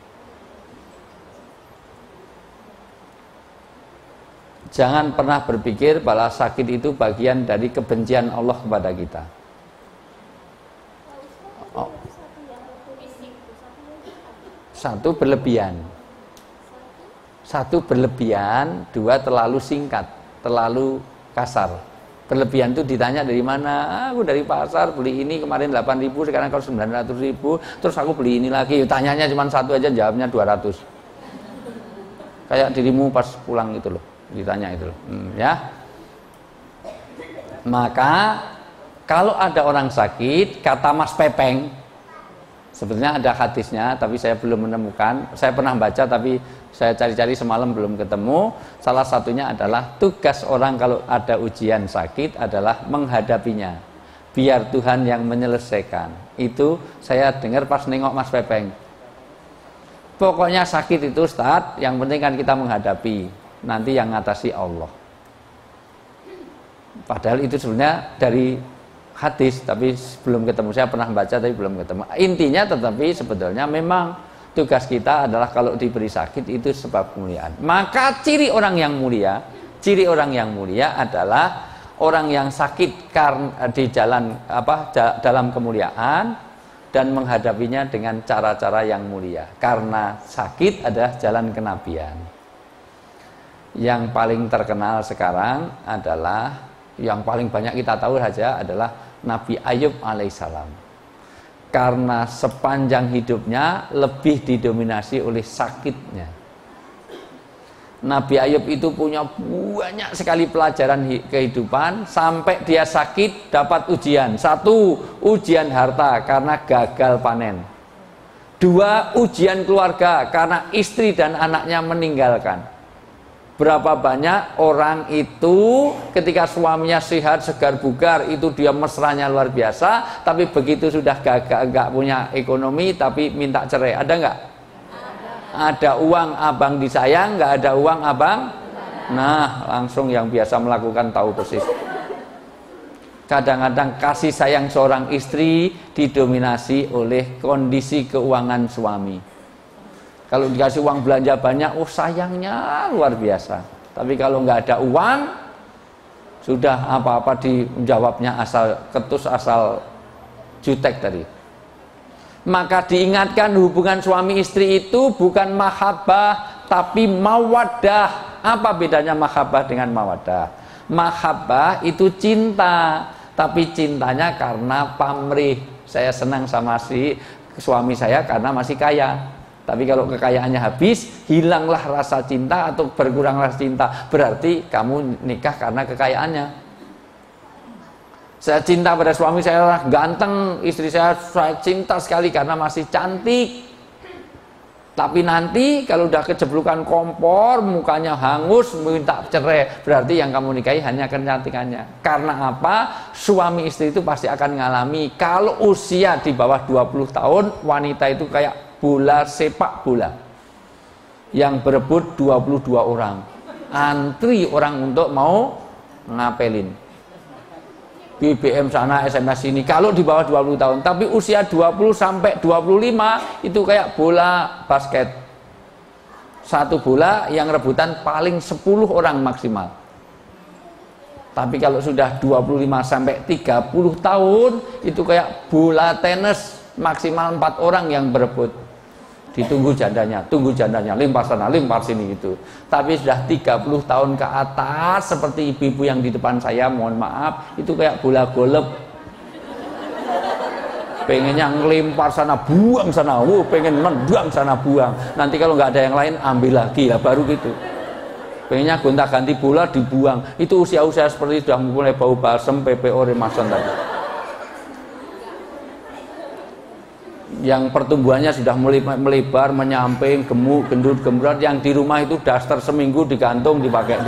Jangan pernah berpikir bahwa sakit itu bagian dari kebencian Allah kepada kita. Oh. Satu berlebihan. 2 terlalu singkat, terlalu kasar. Berlebihan itu ditanya dari mana? Aku dari pasar beli ini kemarin 8.000, sekarang kalau 900.000, terus aku beli ini lagi. Tanyanya cuma satu aja, jawabnya 200. Kayak dirimu pas pulang itu loh, ditanya itu loh. Ya. Maka kalau ada orang sakit, kata Mas Pepeng, sebetulnya ada hadisnya tapi saya belum menemukan. Saya pernah baca tapi saya cari-cari semalam belum ketemu. Salah satunya adalah tugas orang kalau ada ujian sakit adalah menghadapinya. Biar Tuhan yang menyelesaikan. Itu saya dengar pas nengok Mas Pepeng. Pokoknya sakit itu Ustaz, yang penting kan kita menghadapi. Nanti yang ngatasi Allah. Padahal itu sebenarnya dari hadis tapi belum ketemu. Saya pernah baca tapi belum ketemu. Intinya tetapi sebetulnya memang tugas kita adalah kalau diberi sakit itu sebab kemuliaan. Maka ciri orang yang mulia adalah orang yang sakit karena di jalan dalam kemuliaan dan menghadapinya dengan cara-cara yang mulia. Karena sakit adalah jalan kenabian. Yang paling terkenal sekarang adalah, yang paling banyak kita tahu saja adalah Nabi Ayub alaihissalam. Karena sepanjang hidupnya lebih didominasi oleh sakitnya. Nabi Ayub itu punya banyak sekali pelajaran kehidupan, sampai dia sakit dapat ujian. 1, ujian harta karena gagal panen. 2, ujian keluarga karena istri dan anaknya meninggalkan. Berapa banyak orang itu ketika suaminya sehat, segar, bugar, itu dia mesranya luar biasa, tapi begitu sudah gagal, nggak punya ekonomi, tapi minta cerai. Ada nggak? Ada uang abang disayang, nggak ada uang abang. Nah, langsung yang biasa melakukan tahu persis. Kadang-kadang kasih sayang seorang istri didominasi oleh kondisi keuangan suami. Kalau dikasih uang belanja banyak, oh sayangnya luar biasa. Tapi kalau nggak ada uang, sudah apa-apa dijawabnya asal ketus, asal jutek tadi. Maka diingatkan hubungan suami istri itu bukan mahabbah, tapi mawaddah. Apa bedanya mahabbah dengan mawaddah? Mahabbah itu cinta, tapi cintanya karena pamrih. Saya senang sama si suami saya karena masih kaya. Tapi kalau kekayaannya habis, hilanglah rasa cinta atau berkuranglah cinta. Berarti kamu nikah karena kekayaannya. Saya cinta pada suami saya ganteng, istri saya cinta sekali karena masih cantik. Tapi nanti kalau udah kejeblukan kompor, mukanya hangus, minta cerai, berarti yang kamu nikahi hanya kecantikannya. Karena apa? Suami istri itu pasti akan mengalami, kalau usia di bawah 20 tahun, wanita itu kayak bola sepak bola yang berebut 22 orang, antri orang untuk mau ngapelin. BBM sana, SMS sini, kalau di bawah 20 tahun. Tapi usia 20 sampai 25 itu kayak bola basket, satu bola yang rebutan paling 10 orang maksimal. Tapi kalau sudah 25 sampai 30 tahun itu kayak bola tenis, maksimal 4 orang yang berebut. Ditunggu jandanya, lempar sana, lempar sini gitu. Tapi sudah 30 tahun ke atas, seperti ibu-ibu yang di depan saya, mohon maaf, itu kayak bola golep. Pengennya ngelempar sana, buang sana, pengen nendang sana, buang. Nanti kalau nggak ada yang lain, ambil lagi lah, baru gitu. Pengennya gonta-ganti bola, dibuang. Itu usia-usia seperti sudah mulai bau balsem, PPO, remason tadi. Yang pertumbuhannya sudah melebar, menyamping, gemuk, gendut, gembrot, yang di rumah itu daster seminggu digantung, dipakai.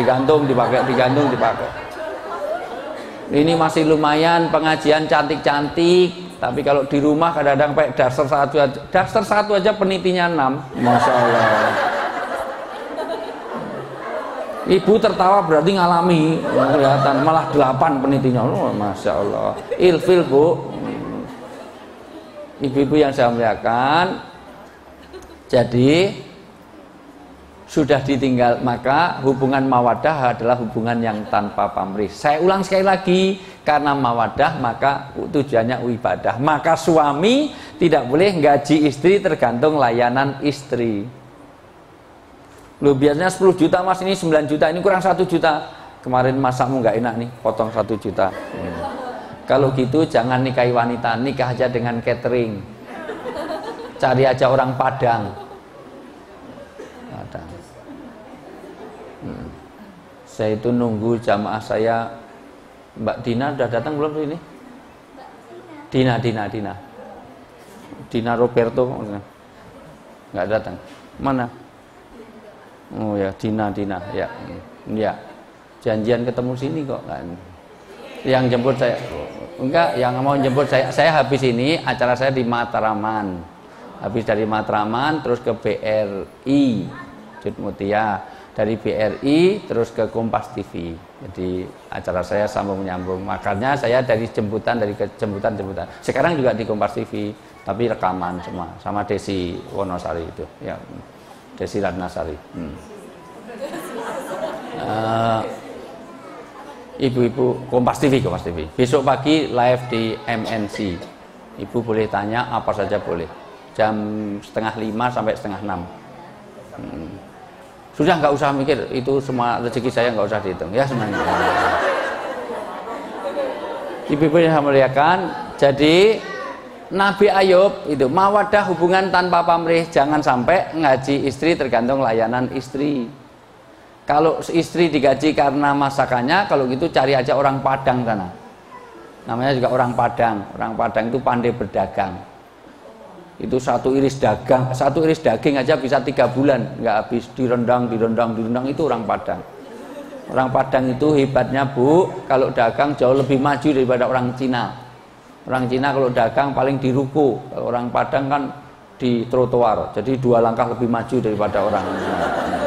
Ini masih lumayan pengajian cantik-cantik, tapi kalau di rumah kadang-kadang pakai daster satu aja penitinya 6. Masya Allah. Ibu tertawa berarti ngalami, kelihatan malah 8 penitinya. Oh, Masya Allah. Ilfil, Bu. Ibu-ibu yang saya muliakan, jadi sudah ditinggal, maka hubungan mawaddah adalah hubungan yang tanpa pamrih. Saya ulang sekali lagi, karena mawaddah maka tujuannya ibadah. Maka suami tidak boleh gaji istri tergantung layanan istri. Loh, biasanya 10 juta mas, ini 9 juta, ini kurang 1 juta. Kemarin masakmu nggak enak nih, potong 1 juta. Kalau gitu jangan nikahi wanita, nikah aja dengan catering. Cari aja orang Padang. Saya itu nunggu jamaah saya. Mbak Dina udah datang belum ini? Dina Roberto nggak datang. Mana? Oh ya, Dina ya. Ya. Janjian ketemu sini kok kan. Yang jemput saya enggak, yang mau jemput saya habis ini acara saya di Matraman, habis dari Matraman terus ke BRI Jut Mutia, dari BRI terus ke Kompas TV. Jadi acara saya sambung menyambung, makanya saya dari jemputan sekarang juga di Kompas TV, tapi rekaman semua sama Desi Wonosari itu ya, Desi Ratnasari. Ibu-ibu Kompas TV. Besok pagi live di MNC. Ibu boleh tanya apa saja boleh. Jam 4:30 sampai 5:30. Sudah nggak usah mikir, itu semua rezeki saya nggak usah dihitung ya semuanya. Ibu-ibu yang saya muliakan, jadi Nabi Ayub itu mawadah, hubungan tanpa pamrih. Jangan sampai ngaji istri tergantung layanan istri. Kalau istri digaji karena masakannya, kalau gitu cari aja orang Padang sana. Namanya juga orang Padang. Orang Padang itu pandai berdagang. Itu satu iris daging aja bisa 3 bulan nggak habis, direndang itu orang Padang. Orang Padang itu hebatnya Bu, kalau dagang jauh lebih maju daripada orang Cina. Orang Cina kalau dagang paling di ruko, kalau orang Padang kan di trotoar, jadi 2 langkah lebih maju daripada orang Cina.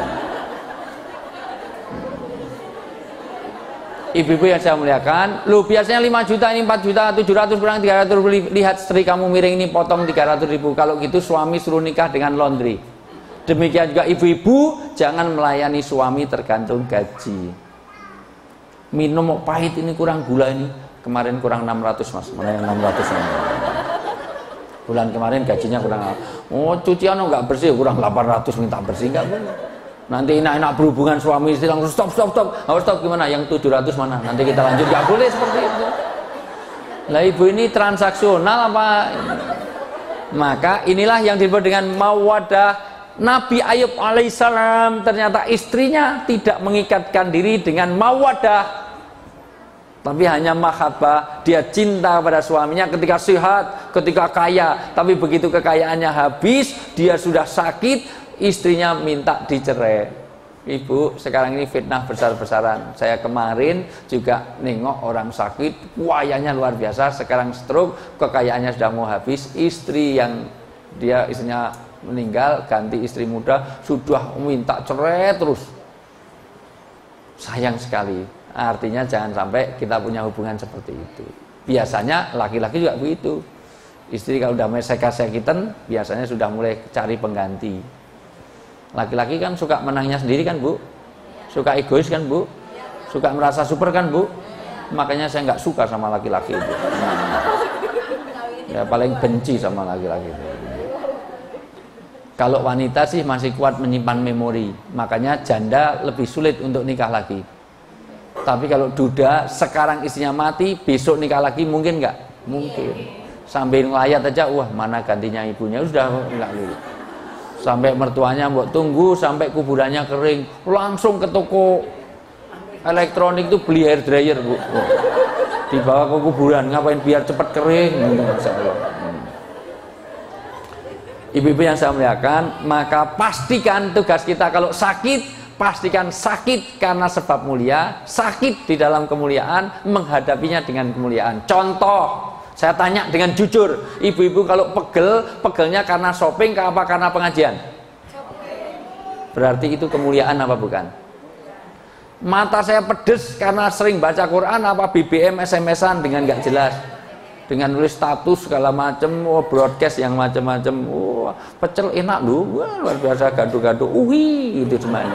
Ibu-ibu yang saya muliakan, lu biasanya 5 juta, ini 4 juta, 700 kurang 300, lihat istri kamu miring ini potong 300 ribu. Kalau gitu suami suruh nikah dengan laundry. Demikian juga ibu-ibu, jangan melayani suami tergantung gaji. Minum mau pahit ini kurang gula ini, kemarin kurang 600 mas, mana yang 600 ini? Bulan kemarin gajinya kurang, oh cucian nggak bersih, kurang 800, minta bersih, nggak boleh. Nanti enak-enak berhubungan suami istri langsung stop, harus stop gimana? Yang 700 mana? Nanti kita lanjut, nggak boleh seperti itu. Lah ibu ini transaksional apa? Maka inilah yang disebut dengan mawaddah. Nabi Ayub alaihissalam ternyata istrinya tidak mengikatkan diri dengan mawaddah, tapi hanya mahabbah. Dia cinta pada suaminya ketika sehat, ketika kaya, tapi begitu kekayaannya habis, dia sudah sakit, istrinya minta dicerai. Ibu, sekarang ini fitnah besar-besaran. Saya kemarin juga nengok orang sakit, wayanya luar biasa, sekarang stroke, kekayaannya sudah mau habis, istri yang dia istrinya meninggal, ganti istri muda, sudah minta cerai terus. Sayang sekali. Artinya jangan sampai kita punya hubungan seperti itu. Biasanya laki-laki juga begitu. Istri kalau udah mulai sakit-sakitan, biasanya sudah mulai cari pengganti. Laki-laki kan suka menangnya sendiri kan Bu? Suka egois kan Bu? Suka merasa super kan Bu? Makanya saya nggak suka sama laki-laki itu. Ya paling benci sama laki-laki itu. Kalau wanita sih masih kuat menyimpan memori, makanya janda lebih sulit untuk nikah lagi. Tapi kalau duda sekarang istrinya mati, besok nikah lagi mungkin nggak? Mungkin. Sambil ngelayat aja, wah mana gantinya ibunya, sudah nggak dulu. Sampai mertuanya buat tunggu sampai kuburannya kering, langsung ke toko elektronik itu beli hair dryer Bu. Dibawa ke kuburan, ngapain biar cepat kering? Masya Allah. Ibu-ibu yang saya muliakan, maka pastikan tugas kita kalau sakit, pastikan sakit karena sebab mulia, sakit di dalam kemuliaan, menghadapinya dengan kemuliaan. Contoh, saya tanya dengan jujur, ibu-ibu kalau pegelnya karena shopping, apa karena pengajian? Berarti itu kemuliaan apa bukan? Mata saya pedes karena sering baca Quran, apa BBM SMS-an dengan gak jelas? Dengan nulis status segala macam, broadcast yang macam-macam, pecel enak loh, wah, luar biasa, gaduh-gaduh, gitu semuanya.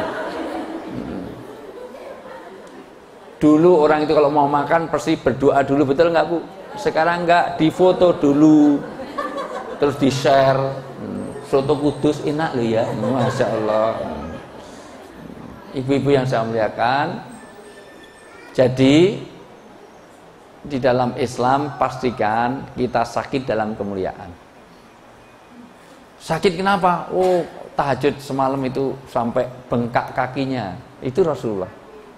Dulu orang itu kalau mau makan pasti berdoa dulu, betul nggak Bu? Sekarang nggak, difoto dulu, terus di share, soto kudus enak loh ya, masya Allah. Ibu-ibu yang saya muliakan, jadi di dalam Islam pastikan kita sakit dalam kemuliaan. Sakit kenapa? Oh, tahajud semalam itu sampai bengkak kakinya. Itu Rasulullah.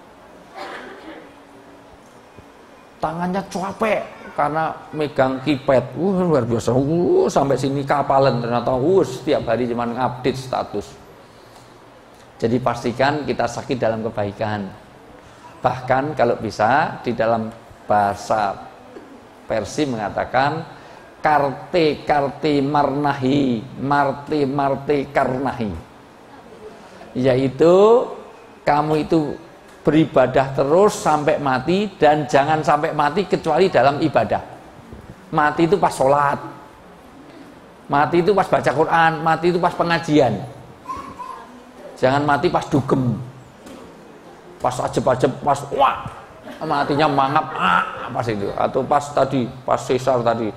Tangannya capek karena megang kipet. Luar biasa. Sampai sini kapalan ternyata. Setiap hari cuma ngupdate status. Jadi pastikan kita sakit dalam kebaikan. Bahkan kalau bisa di dalam bahasa Persia mengatakan karte marnahi, marte karnahi, yaitu kamu itu beribadah terus sampai mati, dan jangan sampai mati kecuali dalam ibadah. Mati itu pas sholat, mati itu pas baca Quran, mati itu pas pengajian. Jangan mati pas dugem, pas ajeb-ajeb, pas wah matinya mangap, pas itu, atau pas tadi, pas sesar tadi,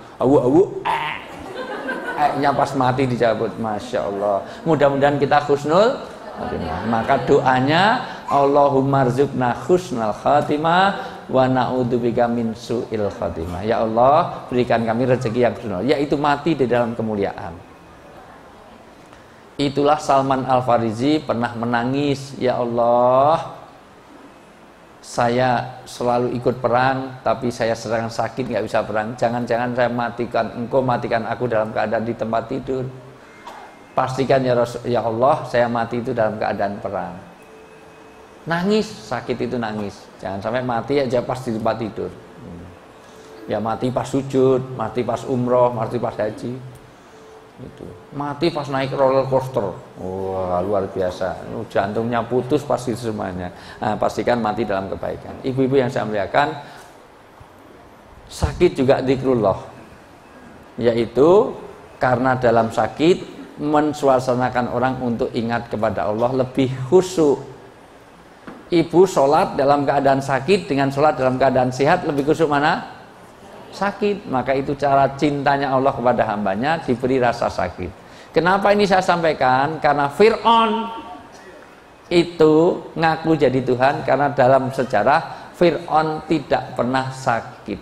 nya pas mati dicabut. Masya Allah. Mudah-mudahan kita husnul khatimah. Maka doanya Allahumma rzuqna husnal khatimah wa na'udzubika min su'il khatimah. Ya Allah, berikan kami rezeki yang husnul, yaitu mati di dalam kemuliaan. Itulah Salman Al-Farisi pernah menangis, ya Allah, saya selalu ikut perang, tapi saya sedang sakit, nggak bisa perang. Jangan-jangan saya matikan, Engkau matikan aku dalam keadaan di tempat tidur. Pastikan ya Allah, saya mati itu dalam keadaan perang. Nangis, sakit itu nangis. Jangan sampai mati aja pas di tempat tidur. Ya mati pas sujud, mati pas umroh, mati pas haji. Itu. Mati pas naik roller coaster. Wah, luar biasa. Jantungnya putus pasti semuanya. Nah, pastikan mati dalam kebaikan. Ibu-ibu yang saya muliakan, sakit juga dzikrullah. Yaitu karena dalam sakit mensuasanakan orang untuk ingat kepada Allah, lebih khusyuk. Ibu sholat dalam keadaan sakit dengan sholat dalam keadaan sehat, lebih khusyuk mana? Sakit. Maka itu cara cintanya Allah kepada hambanya, diberi rasa sakit. Kenapa ini saya sampaikan? Karena Fir'aun itu ngaku jadi Tuhan, karena dalam sejarah Fir'aun tidak pernah sakit.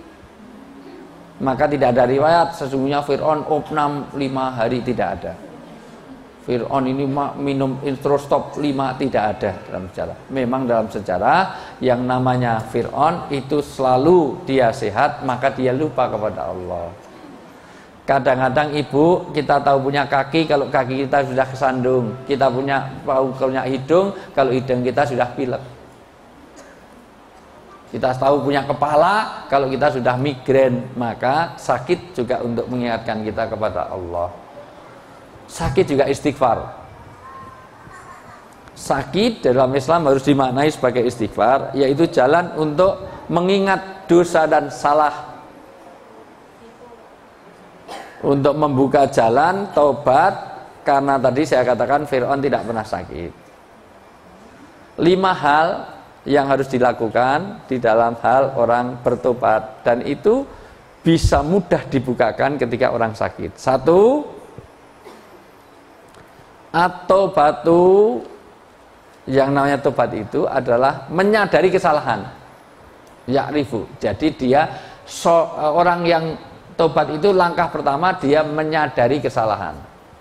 Maka tidak ada riwayat sesungguhnya Fir'aun opnam 5 hari, tidak ada. Fir'aun ini minum introstop 5, tidak ada dalam sejarah. Memang dalam sejarah yang namanya Fir'aun itu selalu dia sehat, maka dia lupa kepada Allah. Kadang-kadang ibu, kita tahu punya kaki kalau kaki kita sudah kesandung, kita punya hidung kalau hidung kita sudah pilek. Kita tahu punya kepala kalau kita sudah migrain, maka sakit juga untuk mengingatkan kita kepada Allah. Sakit juga istighfar. Sakit dalam Islam harus dimaknai sebagai istighfar, yaitu jalan untuk mengingat dosa dan salah, untuk membuka jalan taubat. Karena tadi saya katakan Fir'aun tidak pernah sakit. 5 hal yang harus dilakukan di dalam hal orang bertobat, dan itu bisa mudah dibukakan ketika orang sakit. 1, atau batu, yang namanya tobat itu adalah menyadari kesalahan. Ya'rifu. Jadi dia orang yang tobat itu langkah pertama dia menyadari kesalahan.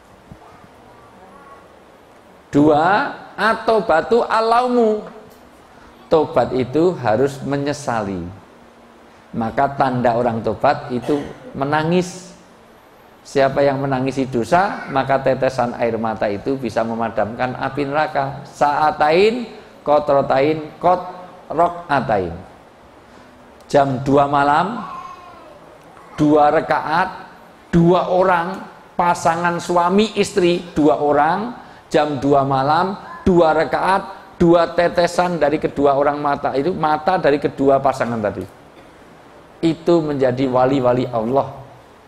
2, atau batu alaumu. Tobat itu harus menyesali. Maka tanda orang tobat itu menangis. Siapa yang menangisi dosa, maka tetesan air mata itu bisa memadamkan api neraka. Sa'atain, kotrotain, kotrokatain. Jam 2 malam, 2 rakaat, 2 orang, pasangan suami istri 2 orang, jam 2 malam, 2 rakaat, 2 tetesan dari kedua orang mata itu, mata dari kedua pasangan tadi. Itu menjadi wali-wali Allah.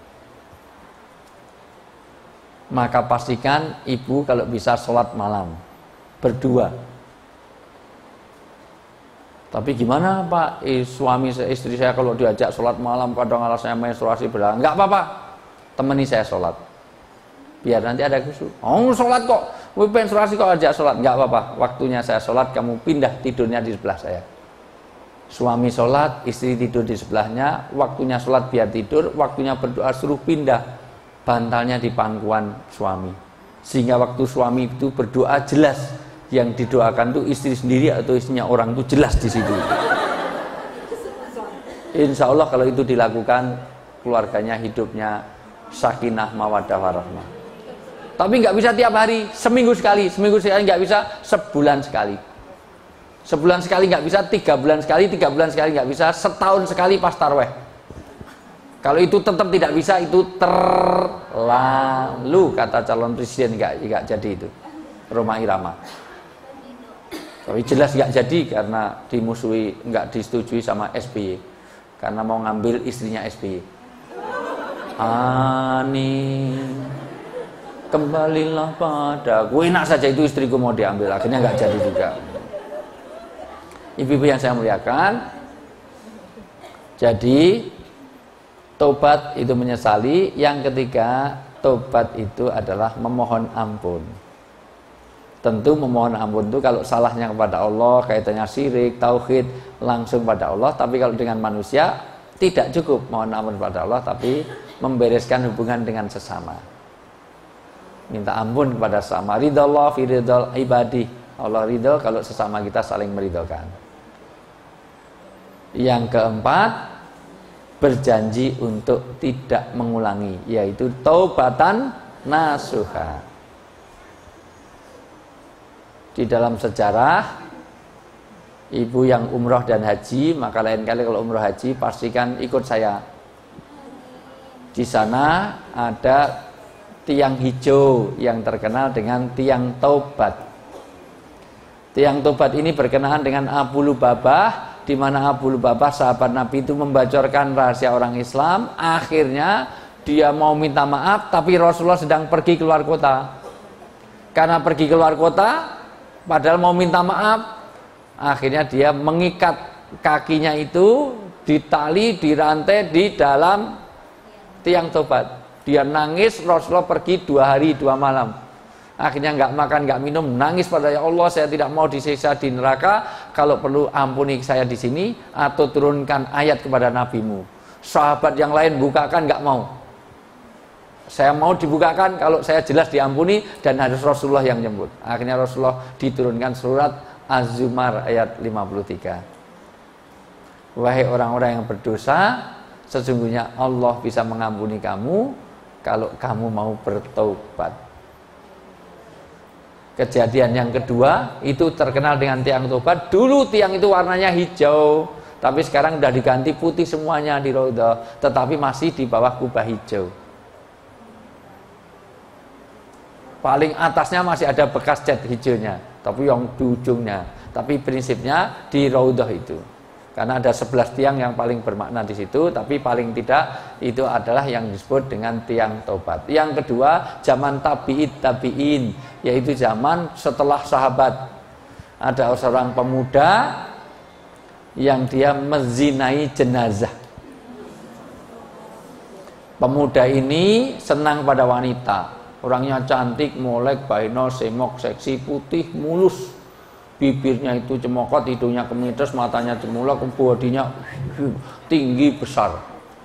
Maka pastikan ibu kalau bisa sholat malam berdua. Tapi gimana Pak, suami istri saya kalau diajak sholat malam kadang alasannya menstruasi berdarah. Enggak apa-apa, temani saya sholat, biar nanti ada khusyuk. Oh sholat kok, menstruasi kok ajak sholat. Enggak apa-apa, waktunya saya sholat kamu pindah tidurnya di sebelah saya. Suami sholat, istri tidur di sebelahnya. Waktunya sholat biar tidur, waktunya berdoa suruh pindah bantalnya di pangkuan suami, sehingga waktu suami itu berdoa jelas yang didoakan itu istri sendiri atau istrinya orang itu jelas di situ. Insya Allah kalau itu dilakukan, keluarganya hidupnya sakinah mawaddah warahmah. Tapi nggak bisa tiap hari, seminggu sekali nggak bisa, sebulan sekali. Sebulan sekali nggak bisa, 3 bulan sekali, 3 bulan sekali nggak bisa, setahun sekali pas taraweh. Kalau itu tetap tidak bisa, itu terlalu, kata calon presiden, nggak jadi itu, Rhoma Irama. Tapi jelas nggak jadi karena dimusuhi, nggak disetujui sama SBY, karena mau ngambil istrinya SBY. Amin, kembalilah padaku. Enak saja itu istriku mau diambil, akhirnya nggak jadi juga. Ibu-ibu yang saya muliakan, jadi tobat itu menyesali. Yang ketiga, tobat itu adalah memohon ampun. Tentu memohon ampun itu kalau salahnya kepada Allah, kaitannya syirik, tauhid, langsung pada Allah. Tapi kalau dengan manusia tidak cukup mohon ampun kepada Allah, tapi membereskan hubungan dengan sesama. Minta ampun kepada sesama. Ridallah fi ridal ibadi. Allah ridho kalau sesama kita saling meridhokan. Yang keempat, berjanji untuk tidak mengulangi, yaitu taubatan nasuha. Di dalam sejarah, ibu yang umroh dan haji, maka lain kali kalau umroh haji pastikan ikut saya. Di sana ada tiang hijau yang terkenal dengan tiang taubat. Tiang taubat ini berkenaan dengan Abu Lubabah, di mana Abu Lubabah sahabat Nabi itu membocorkan rahasia orang Islam. Akhirnya dia mau minta maaf, tapi Rasulullah sedang pergi keluar kota. Karena pergi keluar kota, padahal mau minta maaf, akhirnya dia mengikat kakinya itu di tali, di rantai di dalam tiang taubat. Dia nangis, Rasulullah pergi 2 hari 2 malam. Akhirnya nggak makan, nggak minum, nangis pada ya Allah, saya tidak mau disiksa di neraka. Kalau perlu ampuni saya di sini atau turunkan ayat kepada nabimu. Sahabat yang lain bukakan, nggak mau. Saya mau dibukakan kalau saya jelas diampuni dan harus Rasulullah yang nyebut. Akhirnya Rasulullah diturunkan surat Az-Zumar ayat 53. Wahai orang-orang yang berdosa, sesungguhnya Allah bisa mengampuni kamu kalau kamu mau bertaubat. Kejadian yang kedua itu terkenal dengan tiang taubat. Dulu tiang itu warnanya hijau, tapi sekarang sudah diganti putih semuanya di Raudhah, tetapi masih di bawah kubah hijau. Paling atasnya masih ada bekas cat hijaunya, tapi yang di ujungnya. Tapi prinsipnya di Raudhah itu. Karena ada 11 tiang yang paling bermakna di situ, tapi paling tidak itu adalah yang disebut dengan tiang taubat. Yang kedua, zaman tabi'in, yaitu zaman setelah sahabat. Ada seorang pemuda yang dia menzinai jenazah. Pemuda ini senang pada wanita. Orangnya cantik, molek, baino, semok, seksi, putih, mulus. Bibirnya itu cemokot, hidungnya kemites, matanya cemulak, bodinya tinggi besar,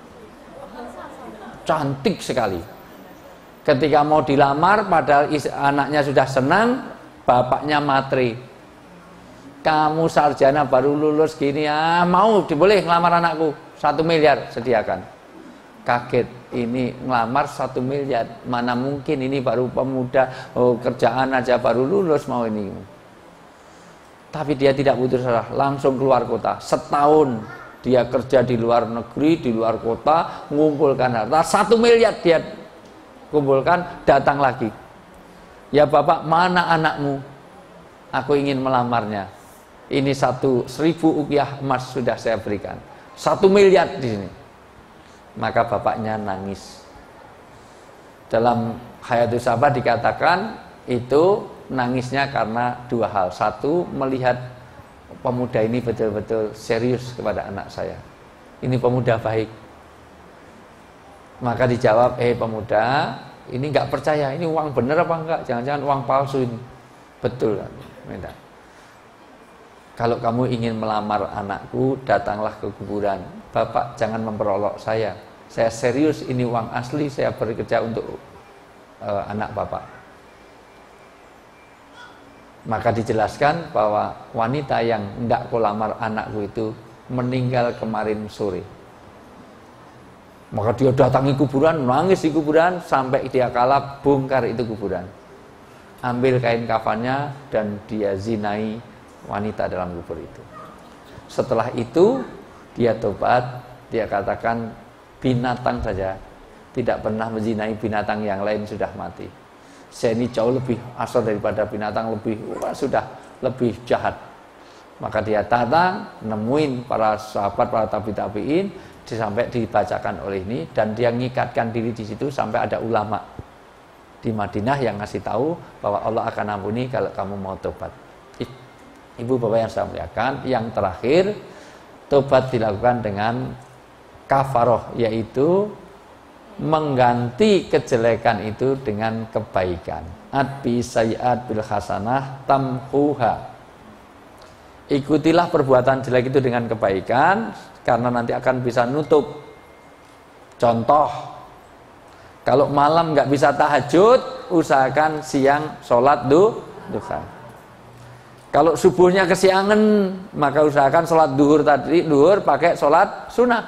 cantik sekali. Ketika mau dilamar, padahal anaknya sudah senang, bapaknya matre. Kamu sarjana baru lulus gini, mau boleh ngelamar anakku, 1 miliar sediakan. Kaget, ini ngelamar 1 miliar, mana mungkin, ini baru pemuda, kerjaan aja baru lulus mau ini. Tapi dia tidak putus asa, langsung keluar kota. Setahun dia kerja di luar negeri, di luar kota, mengumpulkan harta 1 miliar dia kumpulkan, datang lagi. Ya bapak, mana anakmu? Aku ingin melamarnya. Ini 1.000 ukiah emas sudah saya berikan. 1 miliar di sini. Maka bapaknya nangis. Dalam Hayatus Sahabat dikatakan itu nangisnya karena 2 hal. 1, melihat pemuda ini betul-betul serius kepada anak saya. Ini pemuda baik. Maka dijawab, pemuda, ini nggak percaya, ini uang bener apa enggak? Jangan-jangan uang palsu ini. Betul kan? Minta. Kalau kamu ingin melamar anakku, datanglah ke kuburan. Bapak jangan memperolok saya. Saya serius, ini uang asli, saya bekerja untuk anak bapak. Maka dijelaskan bahwa wanita yang hendak kulamar anakku itu meninggal kemarin sore. Maka dia datangi kuburan, nangis di kuburan, sampai dia kalah, bongkar itu kuburan. Ambil kain kafannya dan dia zinai wanita dalam kubur itu. Setelah itu dia tobat, dia katakan binatang saja, tidak pernah menzinai binatang yang lain sudah mati. Saya ini jauh lebih asal daripada binatang, sudah lebih jahat. Maka dia datang, nemuin para sahabat, para tabi'in, sampai dibacakan oleh ini, dan dia ngikatkan diri di situ sampai ada ulama di Madinah yang ngasih tahu bahwa Allah akan ampuni kalau kamu mau tobat. Ibu bapak yang saya muliakan, yang terakhir, tobat dilakukan dengan kafaroh, yaitu mengganti kejelekan itu dengan kebaikan. Atbi sayyi'at bil hasanah tamhuha. Ikutilah perbuatan jelek itu dengan kebaikan, karena nanti akan bisa nutup. Contoh, kalau malam nggak bisa tahajud, usahakan siang sholat duha. Kalau subuhnya kesiangan, maka usahakan sholat duhur pakai sholat sunnah.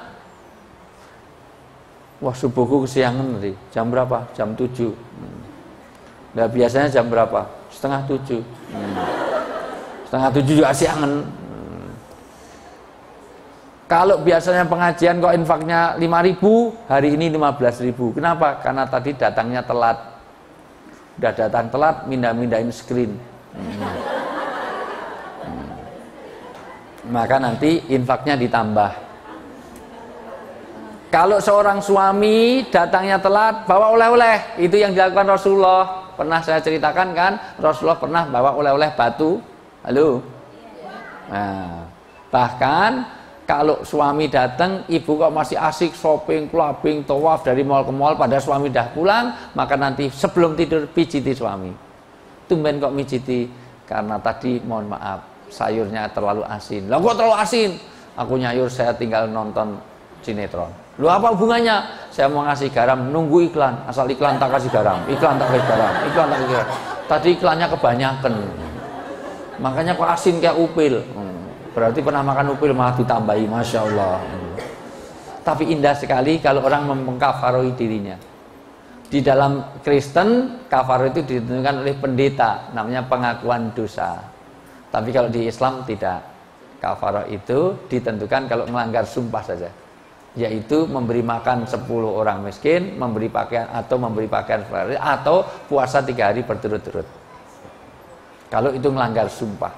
Wah, subuhku kesiangan tadi, jam berapa? Jam 7. Nah, biasanya jam berapa? Setengah 7. Setengah 7 juga siangan. Kalau biasanya pengajian kok infaknya 5.000, hari ini 15.000. Kenapa? Karena tadi datangnya telat. Udah datang telat, mindahin screen. Maka nanti infaknya ditambah. Kalau seorang suami datangnya telat, bawa oleh-oleh. Itu yang dilakukan Rasulullah. Pernah saya ceritakan kan, Rasulullah pernah bawa oleh-oleh batu. Halo? Nah, bahkan kalau suami datang, ibu kok masih asik shopping, clubbing, tawaf dari mall ke mall, pada suami dah pulang, maka nanti sebelum tidur pijiti suami. Tumben kok mijiti? Karena tadi mohon maaf, sayurnya terlalu asin. Lah kok terlalu asin? Aku nyayur, saya tinggal nonton sinetron. Lu apa hubungannya? Saya mau ngasih garam, nunggu iklan. Asal iklan tak kasih garam, iklan tak kasih garam, iklan tak kasih garam. Tadi iklannya kebanyakan. Makanya kok asin kayak upil. Berarti pernah makan upil malah ditambahi, Masya Allah. Tapi indah sekali kalau orang mengkafaroi dirinya. Di dalam Kristen, kafaro itu ditentukan oleh pendeta, namanya pengakuan dosa. Tapi kalau di Islam tidak. Kafaro itu ditentukan kalau melanggar sumpah saja, yaitu memberi makan 10 orang miskin, memberi pakaian atau atau puasa 3 hari berturut-turut. Kalau itu melanggar sumpah.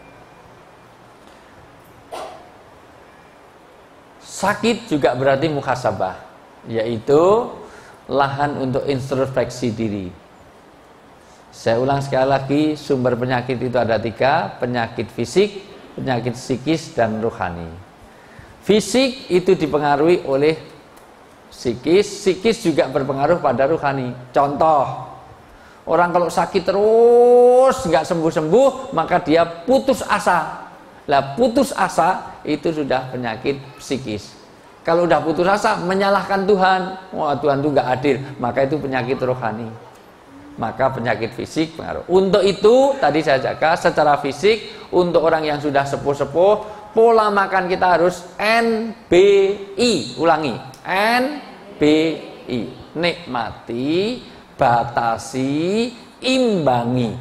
Sakit juga berarti muhasabah, yaitu lahan untuk introspeksi diri. Saya ulang sekali lagi, sumber penyakit itu ada 3, penyakit fisik, penyakit psikis, dan rohani. Fisik itu dipengaruhi oleh psikis, psikis juga berpengaruh pada rohani. Contoh, orang kalau sakit terus nggak sembuh-sembuh, maka dia putus asa. Lah putus asa itu sudah penyakit psikis. Kalau udah putus asa, menyalahkan Tuhan, wah Tuhan itu nggak adil, maka itu penyakit rohani. Maka penyakit fisik pengaruh. Untuk itu tadi saya jaga secara fisik, untuk orang yang sudah sepuh-sepuh, pola makan kita harus NBI. Ulangi, NBI. Nikmati, batasi, imbangi.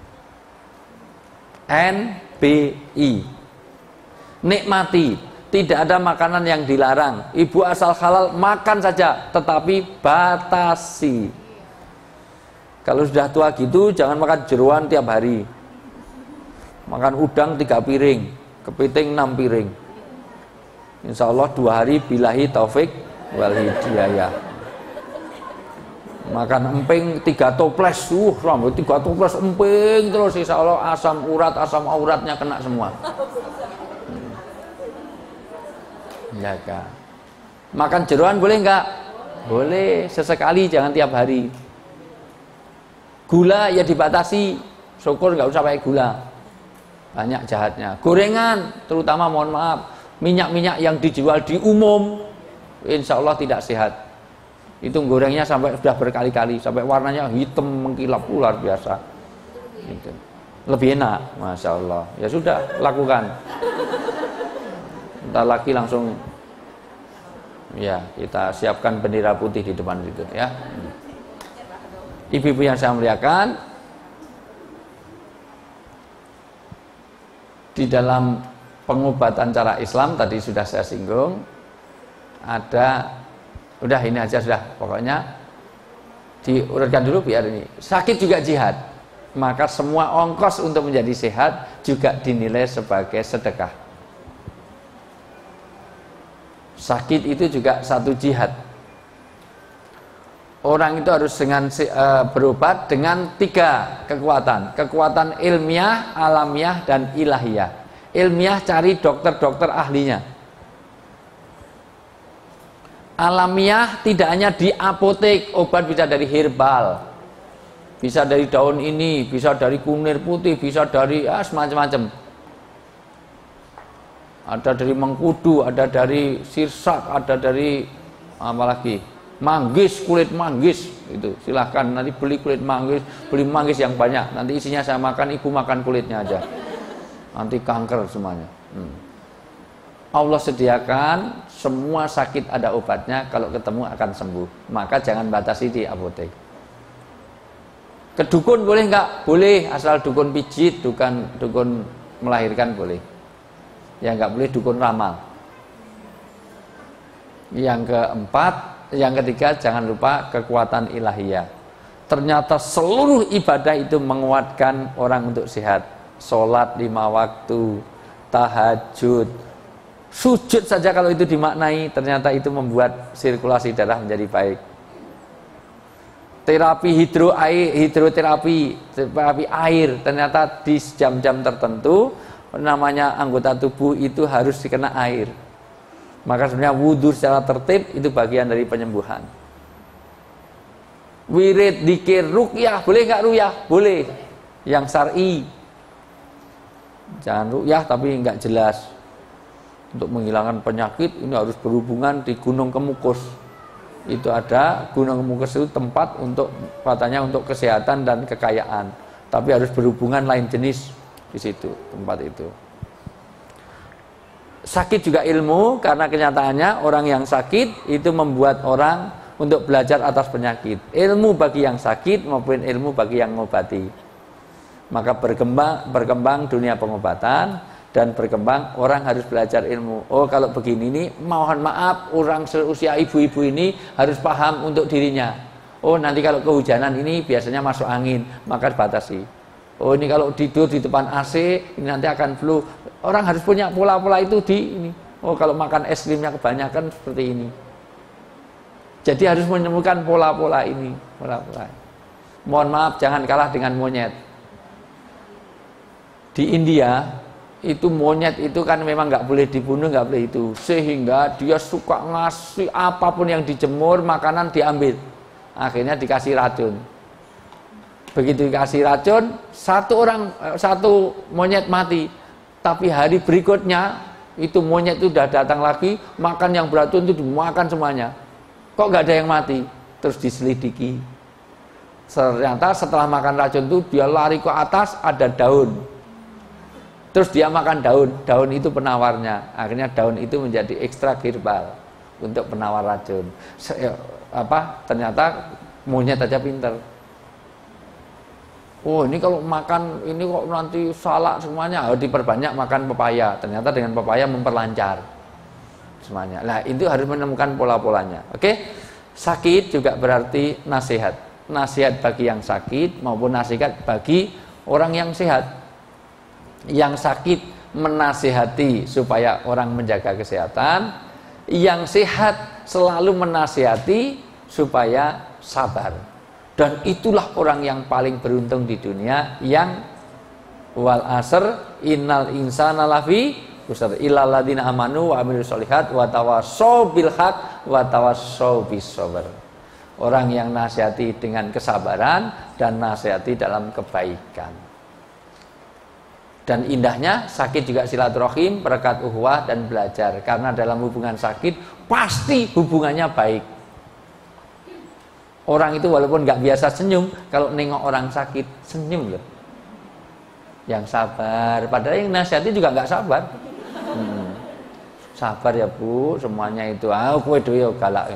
NBI. Nikmati. Tidak ada makanan yang dilarang. Ibu asal halal makan saja, tetapi batasi. Kalau sudah tua gitu, jangan makan jeroan tiap hari. Makan udang 3 piring, kepiting 6 piring. Insya Allah 2 hari billahi taufik wal hidayah. Makan emping 3 toples, sampai 3 toples emping terus, insya Allah asam auratnya kena semua. Jaga. Makan jeroan boleh enggak? Boleh, sesekali, jangan tiap hari. Gula ya dibatasi, syukur nggak usah pakai gula, banyak jahatnya. Gorengan, terutama mohon maaf, minyak-minyak yang dijual di umum, insya Allah tidak sehat. Itu gorengnya sampai sudah berkali-kali, sampai warnanya hitam mengkilap luar biasa. Gitu. Lebih enak, masya Allah. Ya sudah, lakukan. Entar lagi langsung, ya kita siapkan bendera putih di depan itu, ya. Ibu-ibu yang saya muliakan, di dalam pengobatan cara Islam tadi sudah saya singgung, ada, udah ini aja sudah, pokoknya diurutkan dulu biar ini. Sakit juga jihad, maka semua ongkos untuk menjadi sehat juga dinilai sebagai sedekah. Sakit itu juga satu jihad. Orang itu harus dengan berobat dengan 3 kekuatan. Kekuatan ilmiah, alamiah, dan ilahiyah. Ilmiah cari dokter-dokter ahlinya. Alamiah tidak hanya di apotek, obat bisa dari herbal, bisa dari daun ini, bisa dari kunir putih, bisa dari semacam-macam. Ada dari mengkudu, ada dari sirsak, ada dari apa lagi? Manggis, kulit manggis itu. Silahkan nanti beli kulit manggis, beli manggis yang banyak. Nanti isinya saya makan, ibu makan kulitnya aja. Nanti kanker semuanya. Allah sediakan semua sakit ada obatnya, kalau ketemu akan sembuh. Maka jangan batasi di apotek. Ke dukun boleh nggak? Boleh, asal dukun pijit, dukun melahirkan boleh. Yang nggak boleh dukun ramal. Yang ketiga jangan lupa kekuatan ilahiyah. Ternyata seluruh ibadah itu menguatkan orang untuk sehat. Sholat 5 waktu, tahajud, sujud saja kalau itu dimaknai, ternyata itu membuat sirkulasi darah menjadi baik. Terapi hidroterapi, terapi air, ternyata di jam-jam tertentu namanya anggota tubuh itu harus dikena air. Maka sebenarnya wudhu secara tertib itu bagian dari penyembuhan. Wirid, dzikir, ruqyah, boleh nggak ruqyah? Boleh. Yang syar'i. Jangan ruqyah tapi nggak jelas. Untuk menghilangkan penyakit ini harus berhubungan di Gunung Kemukus. Itu ada Gunung Kemukus itu tempat untuk katanya untuk kesehatan dan kekayaan. Tapi harus berhubungan lain jenis di situ, tempat itu. Sakit juga ilmu, karena kenyataannya orang yang sakit itu membuat orang untuk belajar atas penyakit. Ilmu bagi yang sakit maupun ilmu bagi yang mengobati. Maka berkembang dunia pengobatan dan berkembang orang harus belajar ilmu. Oh kalau begini nih, mohon maaf orang seusia ibu-ibu ini harus paham untuk dirinya. Oh nanti kalau kehujanan ini biasanya masuk angin, maka dibatasi. Oh ini kalau tidur di depan AC ini nanti akan flu. Orang harus punya pola-pola itu di ini. Oh kalau makan es krimnya kebanyakan seperti ini. Jadi harus menemukan pola-pola ini, pola-pola. Mohon maaf jangan kalah dengan monyet. Di India itu monyet itu kan memang nggak boleh dibunuh, nggak boleh itu, sehingga dia suka ngasih apapun yang dijemur makanan diambil. Akhirnya dikasih racun. Begitu dikasih racun, satu monyet mati. Tapi hari berikutnya itu monyet itu sudah datang lagi, makan yang beracun itu dimakan semuanya. Kok nggak ada yang mati? Terus diselidiki. Ternyata setelah makan racun itu dia lari ke atas, ada daun. Terus dia makan daun, daun itu penawarnya. Akhirnya daun itu menjadi ekstrak herbal untuk penawar racun. Ternyata monyet aja pinter. Oh ini kalau makan ini kok nanti salah semuanya, harus diperbanyak makan pepaya. Ternyata dengan pepaya memperlancar semuanya. Nah itu harus menemukan pola-polanya. Oke? Sakit juga berarti nasihat. Nasihat bagi yang sakit maupun nasihat bagi orang yang sehat. Yang sakit menasihati supaya orang menjaga kesehatan. Yang sehat selalu menasihati supaya sabar. Dan itulah orang yang paling beruntung di dunia, yang wal asr innal insana lafi khusr illal ladzina amanu wa amilus sholihat wa tawassaw bil haq wa tawassaw bis sabr. Orang yang nasihati dengan kesabaran dan nasihati dalam kebaikan. Dan indahnya sakit juga silaturahim, berkat uhwah dan belajar. Karena dalam hubungan sakit pasti hubungannya baik. Orang itu walaupun nggak biasa senyum, kalau nengok orang sakit senyum loh. Yang sabar, padahal yang nasihati juga nggak sabar. Sabar ya Bu, semuanya itu. Kowe dhewe yo galak.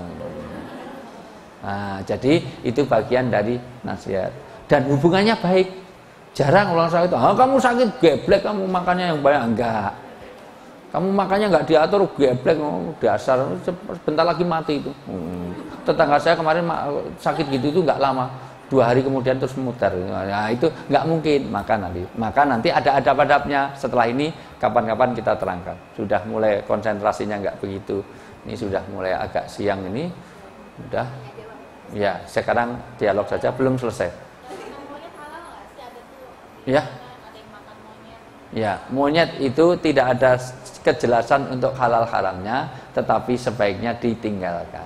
Nah, jadi itu bagian dari nasihat. Dan hubungannya baik. Jarang orang sakit, kamu sakit geblek, kamu makannya yang banyak. Enggak. Kamu makannya nggak diatur, geblek, dasar, sebentar lagi mati itu. Tetangga saya kemarin sakit gitu itu nggak lama, 2 hari kemudian terus muter. Nah itu nggak mungkin. Maka nanti ada adab-adabnya. Setelah ini kapan-kapan kita terangkan. Sudah mulai konsentrasinya nggak begitu. Ini sudah mulai agak siang ini. Udah. Ya sekarang dialog saja, belum selesai. Ya. Ya, monyet itu tidak ada kejelasan untuk halal haramnya, tetapi sebaiknya ditinggalkan.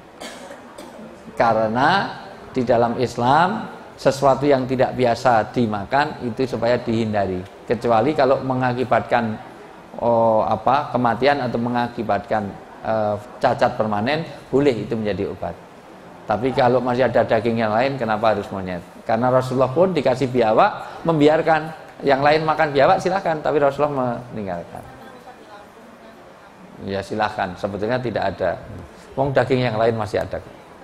Karena di dalam Islam sesuatu yang tidak biasa dimakan itu supaya dihindari. Kecuali kalau mengakibatkan kematian atau mengakibatkan cacat permanen, boleh itu menjadi obat. Tapi kalau masih ada daging yang lain, kenapa harus monyet? Karena Rasulullah pun dikasih biawak, membiarkan yang lain makan biawak silahkan, tapi Rasulullah meninggalkan. Ya silahkan, sebetulnya tidak ada. Wong daging yang lain masih ada.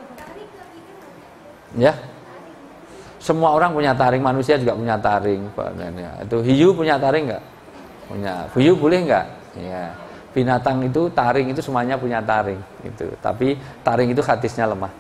Ya, semua orang punya taring, manusia juga punya taring. Itu hiu punya taring nggak? Punya. Hiu boleh nggak? Ya. Binatang itu taring itu semuanya punya taring. Itu. Tapi taring itu hadisnya lemah.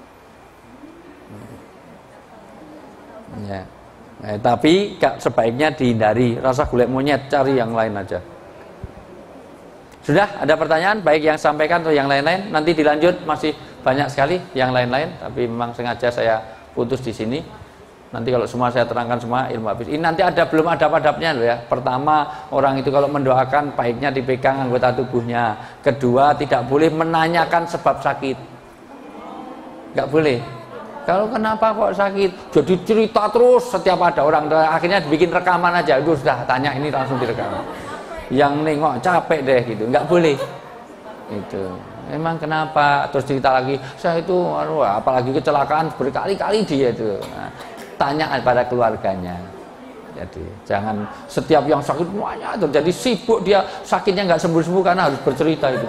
Ya. Tapi sebaiknya dihindari rasa golek monyet, cari yang lain aja. Sudah ada pertanyaan baik yang sampaikan atau yang lain-lain? Nanti dilanjut, masih banyak sekali yang lain-lain, tapi memang sengaja saya putus di sini. Nanti kalau semua saya terangkan semua ilmu habis. Ini nanti belum ada adab-adabnya loh ya. Pertama, orang itu kalau mendoakan baiknya dipegang anggota tubuhnya. Kedua, tidak boleh menanyakan sebab sakit. Enggak boleh. Kalau kenapa kok sakit? Jadi cerita terus setiap ada orang, akhirnya dibikin rekaman aja. Itu sudah tanya ini langsung direkam. Yang nengok capek deh gitu. Enggak boleh. Itu. Emang kenapa? Terus cerita lagi, saya itu apalagi kecelakaan berkali-kali dia itu. Nah, tanya pada keluarganya. Jadi jangan setiap yang sakit semuanya terjadi sibuk dia sakitnya nggak sembuh-sembuh karena harus bercerita itu.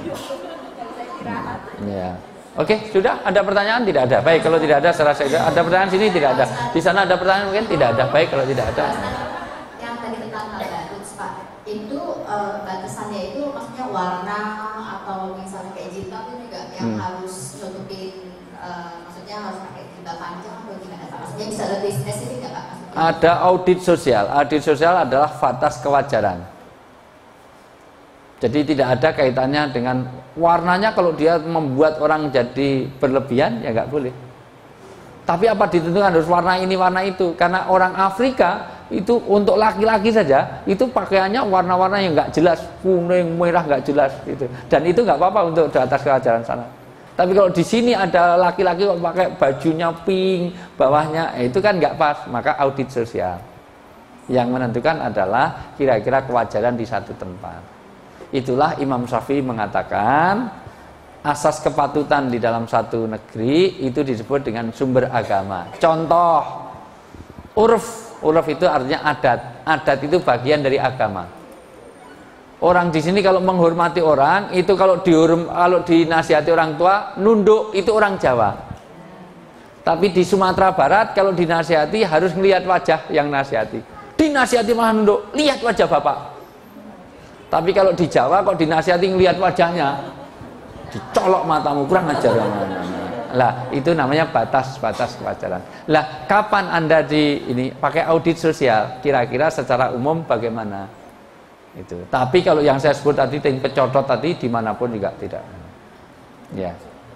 Ya. Oke, sudah ada pertanyaan? Tidak ada. Baik, kalau tidak ada saya rasa ada pertanyaan sini tidak ada. Di sana ada pertanyaan mungkin tidak ada. Baik, kalau tidak ada. Yang tadi tentang bagus Pak, itu batasannya itu maksudnya warna atau misalnya kayak jilbab itu juga yang harus nutupin, maksudnya harus pakai jilbab panjang atau gimana Pak? Maksudnya bisa lebih spesifik nggak Pak? Ada audit sosial. Audit sosial adalah batas kewajaran. Jadi tidak ada kaitannya dengan warnanya. Kalau dia membuat orang jadi berlebihan ya nggak boleh. Tapi apa ditentukan harus warna ini warna itu? Karena orang Afrika itu untuk laki-laki saja itu pakaiannya warna-warna yang nggak jelas, kuning, merah nggak jelas gitu. Dan itu nggak apa-apa untuk di atas kewajaran sana. Tapi kalau di sini ada laki-laki kok pakai bajunya pink, bawahnya itu kan nggak pas. Maka audit sosial yang menentukan adalah kira-kira kewajaran di satu tempat. Itulah Imam Syafi'i mengatakan asas kepatutan di dalam satu negeri itu disebut dengan sumber agama. Contoh, urf itu artinya adat. Adat itu bagian dari agama. Orang di sini kalau menghormati orang itu kalau dinasihati orang tua nunduk, itu orang Jawa. Tapi di Sumatera Barat kalau dinasihati harus melihat wajah yang nasihati. Dinasihati malah nunduk, lihat wajah bapak. Tapi kalau di Jawa kok dinasihati ngelihat wajahnya, dicolok matamu, kurang ajar. Lah itu namanya batas kewajaran. Lah kapan Anda ini pakai audit sosial? Kira-kira secara umum bagaimana? Itu. Tapi kalau yang saya sebut tadi pecodot tadi dimanapun juga tidak. Ya.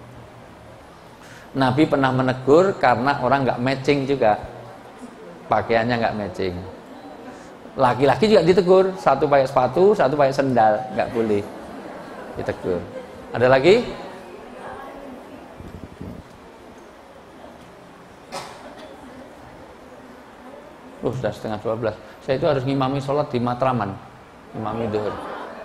Nabi pernah menegur karena orang nggak matching juga, pakaiannya nggak matching. Laki-laki juga ditegur, satu pakai sepatu, satu pakai sendal, nggak boleh ditegur. Ada lagi? Sudah setengah 12. Saya itu harus ngimami sholat di Matraman, ngimami duhur.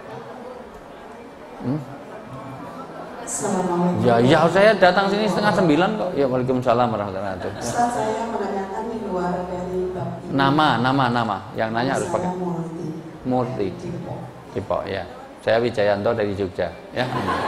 Ya, saya datang sini setengah 9 kok. Ya, waalaikumsalam warahmatullahi wabarakatuh. Ustaz, saya menanyakan di luar dari bab ini. Nama. Yang nanya harus pakai Murti. Depok ya. Saya Wijayanto dari Jogja. Ya.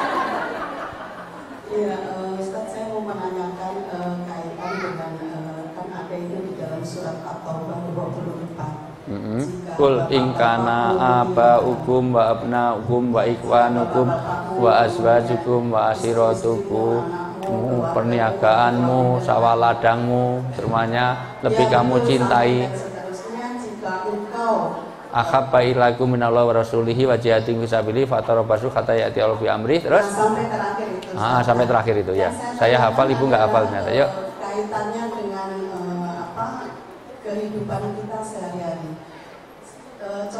Iya, Ustaz, saya mau menanyakan kaitan dengan kan ada itu di dalam surat At-Taubah 24. Kul ingkana abaukum wa abnaukum wa ikwanukum wa azwajukum wa asiratukum, perniagaanmu, sawah ladangmu, semuanya lebih kamu cintai. Ahabba ilaikum minallahi wa rasulihi wa jihadin fi sabilihi fatarabasu hatta ya'ti Allahu bi amri. Terus sampai terakhir itu. Sampai terakhir itu ya. Saya hafal, Ibu enggak hafal ternyata. Yuk. Kaitannya dengan kehidupan kita sehari-hari.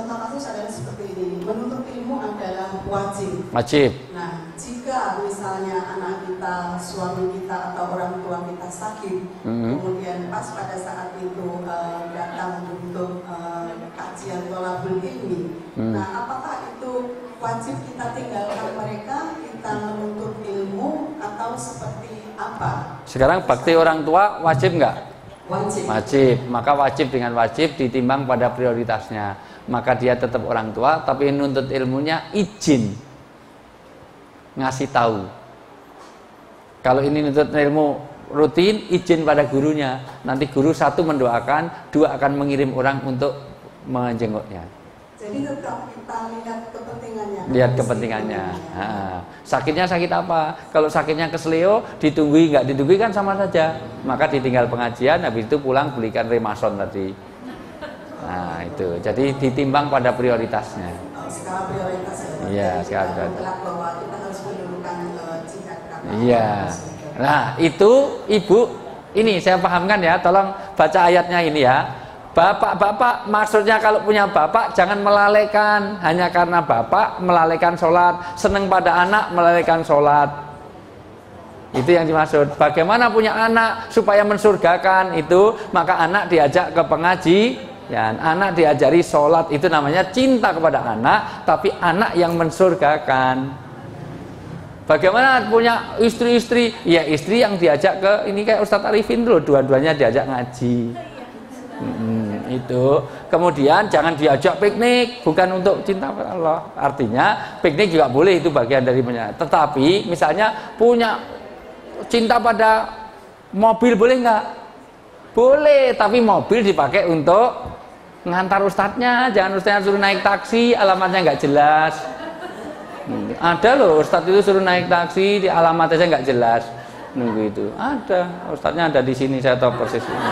seperti ini, menuntut ilmu adalah wajib. Wajib. Nah, jika misalnya anak kita, suami kita atau orang tua kita sakit, kemudian pas pada saat itu datang untuk kajian thalabul ilmi, nah apakah itu wajib kita tinggalkan mereka, kita menuntut ilmu atau seperti apa? Sekarang bakti orang tua wajib nggak? Wajib. Wajib. Maka wajib dengan wajib ditimbang pada prioritasnya. Maka dia tetap orang tua, tapi nuntut ilmunya izin ngasih tahu. Kalau ini nuntut ilmu rutin, izin pada gurunya. Nanti guru satu mendoakan, dua akan mengirim orang untuk menjenguknya. Jadi tetap kita lihat kepentingannya. Lihat kepentingannya. Sakitnya sakit apa? Kalau sakitnya kesleo, ditunggui nggak ditunggui kan sama saja. Maka ditinggal pengajian, habis itu pulang belikan remason tadi. Nah itu. Jadi ditimbang pada prioritasnya. Skala prioritas ya. Iya, skala prioritas. Bahwa kita harus mendulukan jihad. Iya. Nah itu ibu, ini saya pahamkan ya. Tolong baca ayatnya ini ya. Bapak-bapak, maksudnya kalau punya bapak jangan melalaikan. Hanya karena bapak melalaikan sholat, seneng pada anak melalaikan sholat. Itu yang dimaksud. Bagaimana punya anak supaya mensurgakan itu, maka anak diajak ke pengajian, anak diajari sholat. Itu namanya cinta kepada anak, tapi anak yang mensurgakan. Bagaimana punya istri-istri, ya istri yang diajak ke, ini kayak Ustadz Arifin dulu, dua-duanya diajak ngaji. Itu kemudian jangan diajak piknik, bukan untuk cinta pada Allah. Artinya piknik juga boleh, itu bagian dari menyayang. Tetapi misalnya punya cinta pada mobil, boleh nggak? Boleh, tapi mobil dipakai untuk ngantar ustadznya. Jangan ustadznya suruh naik taksi, alamatnya nggak jelas. Ada loh ustadz itu suruh naik taksi, di alamatnya nggak jelas. Nunggu itu ada, ustadznya ada di sini, saya tahu persis ini.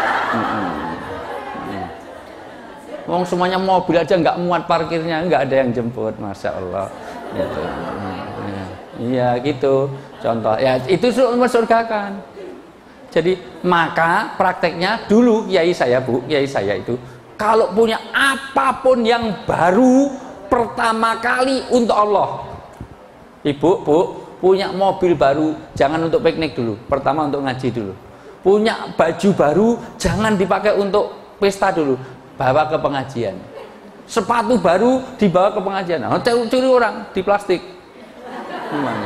Wong semuanya mobil aja nggak muat parkirnya, nggak ada yang jemput, masya Allah. Gitu. Iya gitu. Contoh, ya itu mensurgakan. Jadi maka prakteknya dulu kiai saya itu kalau punya apapun yang baru pertama kali untuk Allah. Ibu, bu, punya mobil baru jangan untuk piknik dulu. Pertama untuk ngaji dulu. Punya baju baru jangan dipakai untuk pesta dulu. Bawa ke pengajian. Sepatu baru dibawa ke pengajian. Nah, curi orang di plastik. Gimana?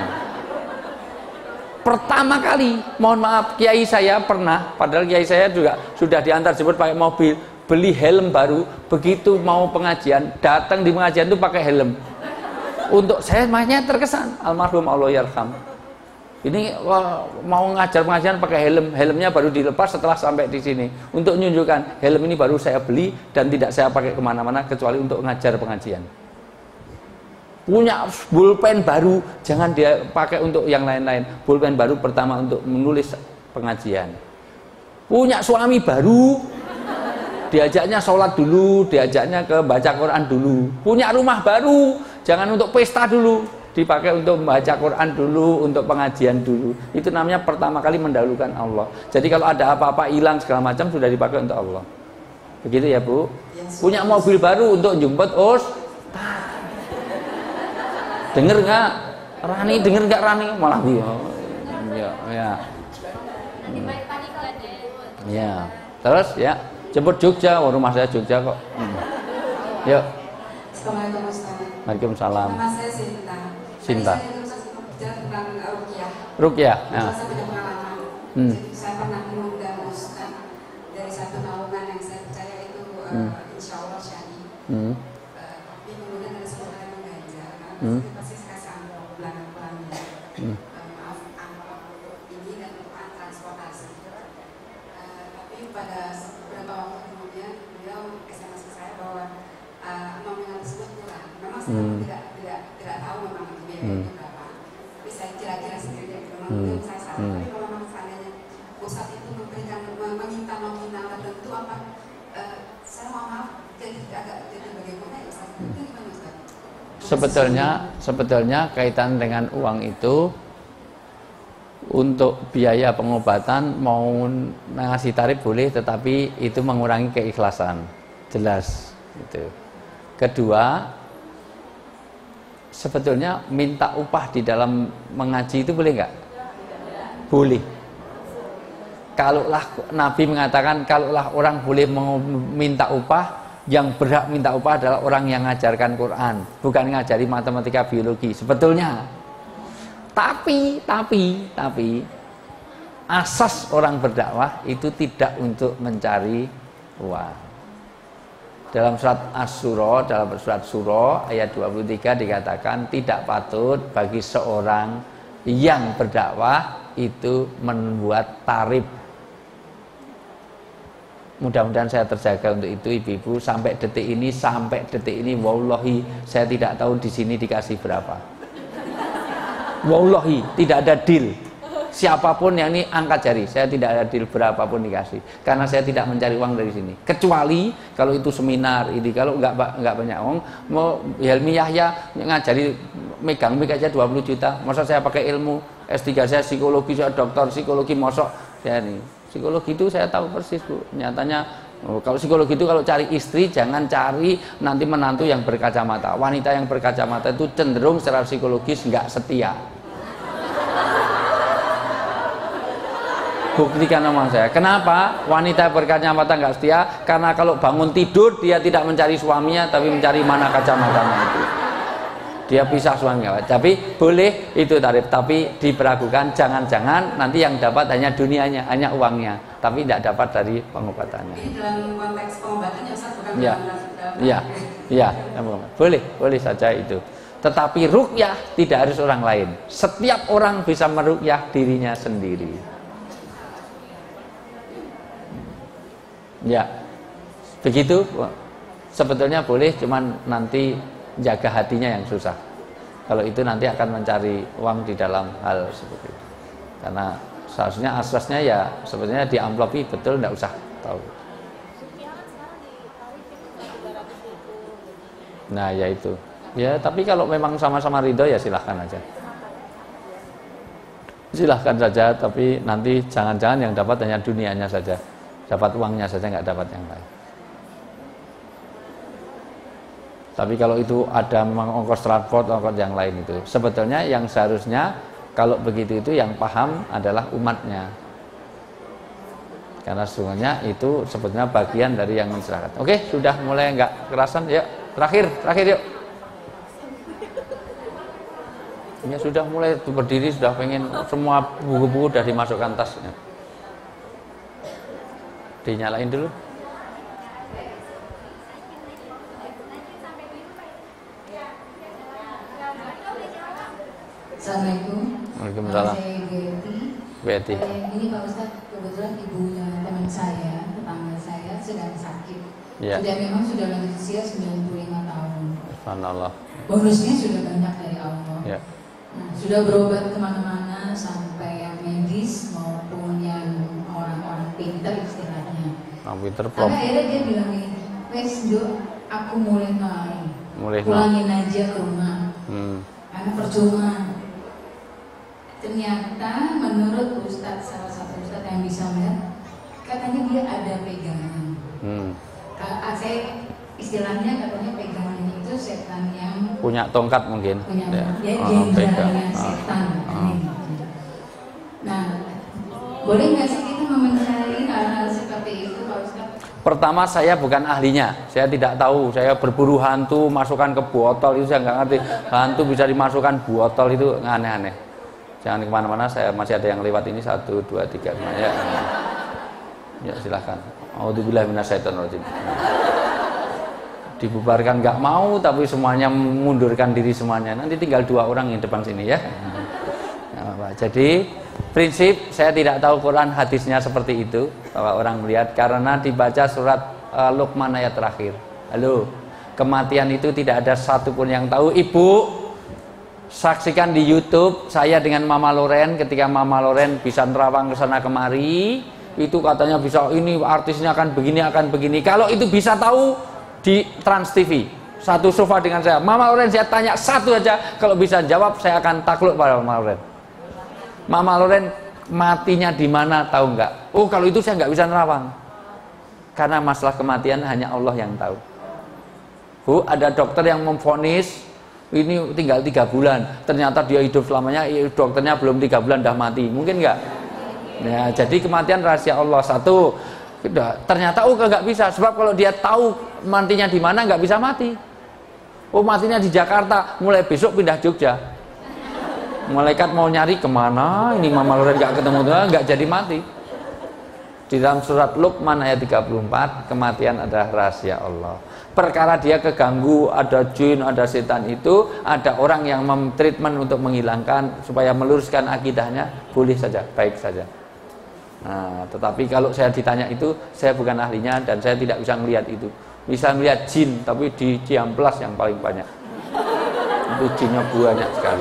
Pertama kali, mohon maaf, kiai saya pernah, padahal kiai saya juga sudah diantar jemput pakai mobil, beli helm baru, begitu mau pengajian, datang di pengajian itu pakai helm. Untuk saya makanya terkesan, almarhum Allah yarham. Ini mau ngajar pengajian pakai helm, helmnya baru dilepas setelah sampai di sini. Untuk menunjukkan helm ini baru saya beli dan tidak saya pakai kemana-mana kecuali untuk ngajar pengajian. Punya pulpen baru, jangan dia pakai untuk yang lain-lain. Pulpen baru pertama untuk menulis pengajian. Punya suami baru, diajaknya sholat dulu, diajaknya ke baca Quran dulu. Punya rumah baru, jangan untuk pesta dulu, dipakai untuk membaca Quran dulu, untuk pengajian dulu. Itu namanya pertama kali mendahulukan Allah. Jadi kalau ada apa-apa hilang segala macam sudah dipakai untuk Allah. Begitu ya Bu. Punya mobil baru untuk jemput ustaz. Denger nggak Rani? Denger nggak Rani? Malah Bu. Ya, ya. Ya. Terus ya jemput Jogja. Oh, rumah saya Jogja kok. Yuk. Assalamualaikum Ustaz. Waalaikumsalam. Nama saya Sinta. Sinta. Saya bicara tentang ruqyah. Ruqyah. Ya. Saya punya pengalaman. Jadi saya pernah mengundang Ustaz dari satu naungan yang saya percaya itu insya Allah syar'i. Tapi kemudian ada seorang yang mengganjal. Karena pasti saya kasih amplop bulan-bulannya. Maaf, amplop untuk ini dan untuk transportasi. Tapi pada beberapa waktu kemudian beliau SMS ke saya bahwa nominal tersebut kurang. Memang saya tidak tahu memang biaya itu berapa. Tapi saya kira-kira sendiri memang belum saya salah. Tapi kalau memang seandainya pusat itu memberikan meminta nominal tertentu apa, saya mohon maaf jadi agak jadi bagaimana ya Ustaz? Itu gimana Ustaz? Sebetulnya kaitan dengan uang itu untuk biaya pengobatan mau ngasih tarif boleh, tetapi itu mengurangi keikhlasan, jelas itu. Kedua, Sebetulnya minta upah di dalam mengaji itu boleh nggak? Boleh. Kalaulah Nabi mengatakan kalaulah orang boleh minta upah, yang berhak minta upah adalah orang yang mengajarkan Quran, bukan ngajari matematika biologi sebetulnya. Tapi asas orang berdakwah itu tidak untuk mencari uang. Dalam surat Asy-Syura, dalam surat Syura ayat 23 dikatakan tidak patut bagi seorang yang berdakwah itu membuat tarif. Mudah-mudahan saya terjaga untuk itu ibu-ibu sampai detik ini wallahi saya tidak tahu di sini dikasih berapa. Wallahi tidak ada deal. Siapapun yang ini angkat jari, saya tidak ada deal berapapun dikasih. Karena saya tidak mencari uang dari sini. Kecuali kalau itu seminar ini, kalau enggak banyak uang, mau Helmi Yahya ngajari megang aja 20 juta. Masa saya pakai ilmu S3 saya psikologi, saya doktor psikologi, mosok saya ini. Psikologi itu saya tahu persis Bu. Nyatanya kalau psikologi itu kalau cari istri jangan cari nanti menantu yang berkacamata. Wanita yang berkacamata itu cenderung secara psikologis nggak setia. Buktikan sama saya. Kenapa wanita berkacamata nggak setia? Karena kalau bangun tidur dia tidak mencari suaminya tapi mencari mana kacamatanya itu. Dia pisah suaminya. Tapi boleh itu tarif, tapi diperlakukan jangan-jangan nanti yang dapat hanya dunianya, hanya uangnya, tapi tidak dapat dari pengobatannya. Ini dalam konteks pengobatannya Ustaz, bukan ya, boleh saja itu. Tetapi ruqyah tidak harus orang lain. Setiap orang bisa meruqyah dirinya sendiri. Ya, begitu. Sebetulnya boleh, cuman nanti jaga hatinya yang susah. Kalau itu nanti akan mencari uang di dalam hal seperti itu. Karena seharusnya asasnya ya sebetulnya diamplopi betul, tidak usah tahu. Nah ya itu. Ya tapi kalau memang sama-sama ridho ya silahkan aja. Silahkan saja, tapi nanti jangan-jangan yang dapat hanya dunianya saja, dapat uangnya saja, nggak dapat yang lain. Tapi kalau itu ada memang ongkos transport, ongkos yang lain itu, sebetulnya yang seharusnya kalau begitu itu yang paham adalah umatnya. Karena sesungguhnya itu sebetulnya bagian dari yang mencerahkan. Oke, sudah mulai nggak kerasan, yuk terakhir yuk. Ya sudah mulai berdiri, sudah pengen semua buku-buku sudah dimasukkan tasnya. Dinyalain dulu. Assalamualaikum. Waalaikumsalam. Saya Betty. Ini Pak Ustadz, kebetulan ibunya teman saya, tetangga saya sedang sakit. Ya. Sudah lanjut usia 95 tahun. Subhanallah. Bonusnya sudah banyak dari Allah. Ya. Nah, sudah berobat kemana-mana sampai yang medis maupun yang orang-orang pintar istilahnya. Pinter Tapi akhirnya dia bilang ini, wes do, aku mulai pulangin aja ke rumah. Karena percuma. Ternyata menurut Ustadz, salah satu Ustadz yang bisa melihat, katanya dia ada pegangan. Saya istilahnya katanya pegangan itu setan yang punya tongkat mungkin. Dia jenderalnya setan. Nah, boleh nggak sih kita mencari hal-hal seperti itu Pak Ustadz? Pertama saya bukan ahlinya, saya tidak tahu. Saya berburu hantu, masukkan ke botol itu saya nggak ngerti. Hantu bisa dimasukkan botol itu aneh-aneh. Jangan kemana-mana, saya masih ada yang lewat ini 1, 2, 3 ya. Ya silahkan. A'udzubillahi minasyaitonirrajim. Dibubarkan nggak mau, tapi semuanya mundurkan diri semuanya. Nanti tinggal 2 orang yang depan sini ya. Jadi prinsip saya tidak tahu Quran hadisnya seperti itu bahwa orang melihat karena dibaca surat Luqman ayat terakhir. Halo, kematian itu tidak ada satupun yang tahu. Ibu saksikan di YouTube saya dengan Mama Loren ketika Mama Loren bisa nerawang ke sana kemari, itu katanya bisa ini artisnya akan begini. Kalau itu bisa tahu di Trans TV, satu sofa dengan saya. Mama Loren saya tanya satu aja, kalau bisa jawab saya akan takluk pada Mama Loren. Mama Loren matinya di mana tahu nggak? Oh kalau itu saya nggak bisa nerawang. Karena masalah kematian hanya Allah yang tahu. Bu, ada dokter yang memvonis ini tinggal 3 bulan, ternyata dia hidup selamanya, dokternya belum 3 bulan dah mati, mungkin nggak? Ya, jadi kematian rahasia Allah. Satu, ternyata nggak bisa, sebab kalau dia tahu matinya di mana nggak bisa mati. Oh, matinya di Jakarta, mulai besok pindah Jogja. Malaikat mau nyari kemana, ini Mama Loren nggak ketemu, nggak jadi mati. Di dalam surat Luqman ayat 34, kematian adalah rahasia Allah. Perkara dia keganggu, ada jin, ada setan, itu ada orang yang treatment untuk menghilangkan supaya meluruskan akidahnya, boleh saja, baik saja. Nah, tetapi kalau saya ditanya itu, saya bukan ahlinya dan saya tidak bisa melihat itu. Bisa melihat jin, tapi di Ciamplas yang paling banyak. Itu jinnya banyak sekali.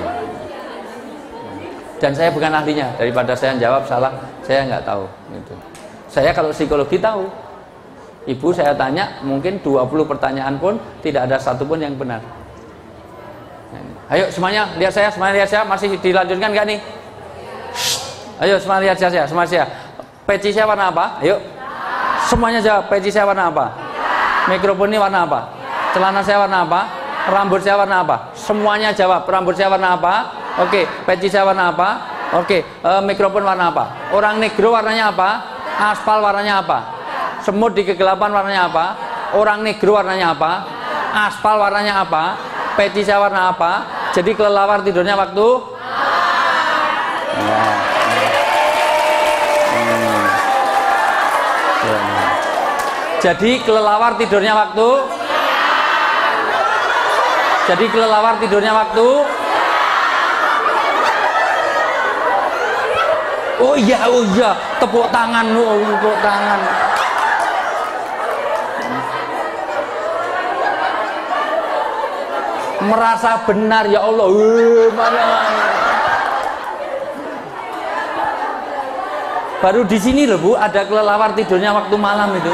Dan saya bukan ahlinya, daripada saya jawab salah, saya nggak tahu. Gitu. Saya kalau psikologi tahu. Ibu saya tanya, mungkin 20 pertanyaan pun tidak ada satupun yang benar. Ayo semuanya lihat saya, masih dilanjutkan nggak nih? Ayo semuanya lihat saya, Peci saya warna apa? Ayo. Semuanya jawab, peci saya warna apa? Mikrofon ini warna apa? Celana saya warna apa? Rambut saya warna apa? Semuanya jawab, rambut saya warna apa? Oke, peci saya warna apa? Oke, mikrofon warna apa? Orang negro warnanya apa? Aspal warnanya apa? Semut di kegelapan warnanya apa? Orang negro warnanya apa? Aspal warnanya apa? Peci saya warna apa? Jadi kelelawar tidurnya waktu? Jadi kelelawar tidurnya waktu? Jadi kelelawar tidurnya waktu? Oh iya, tepuk tangan, tepuk tangan. Merasa benar, ya Allah. Mana? Baru di sini loh Bu, ada kelelawar tidurnya waktu malam itu.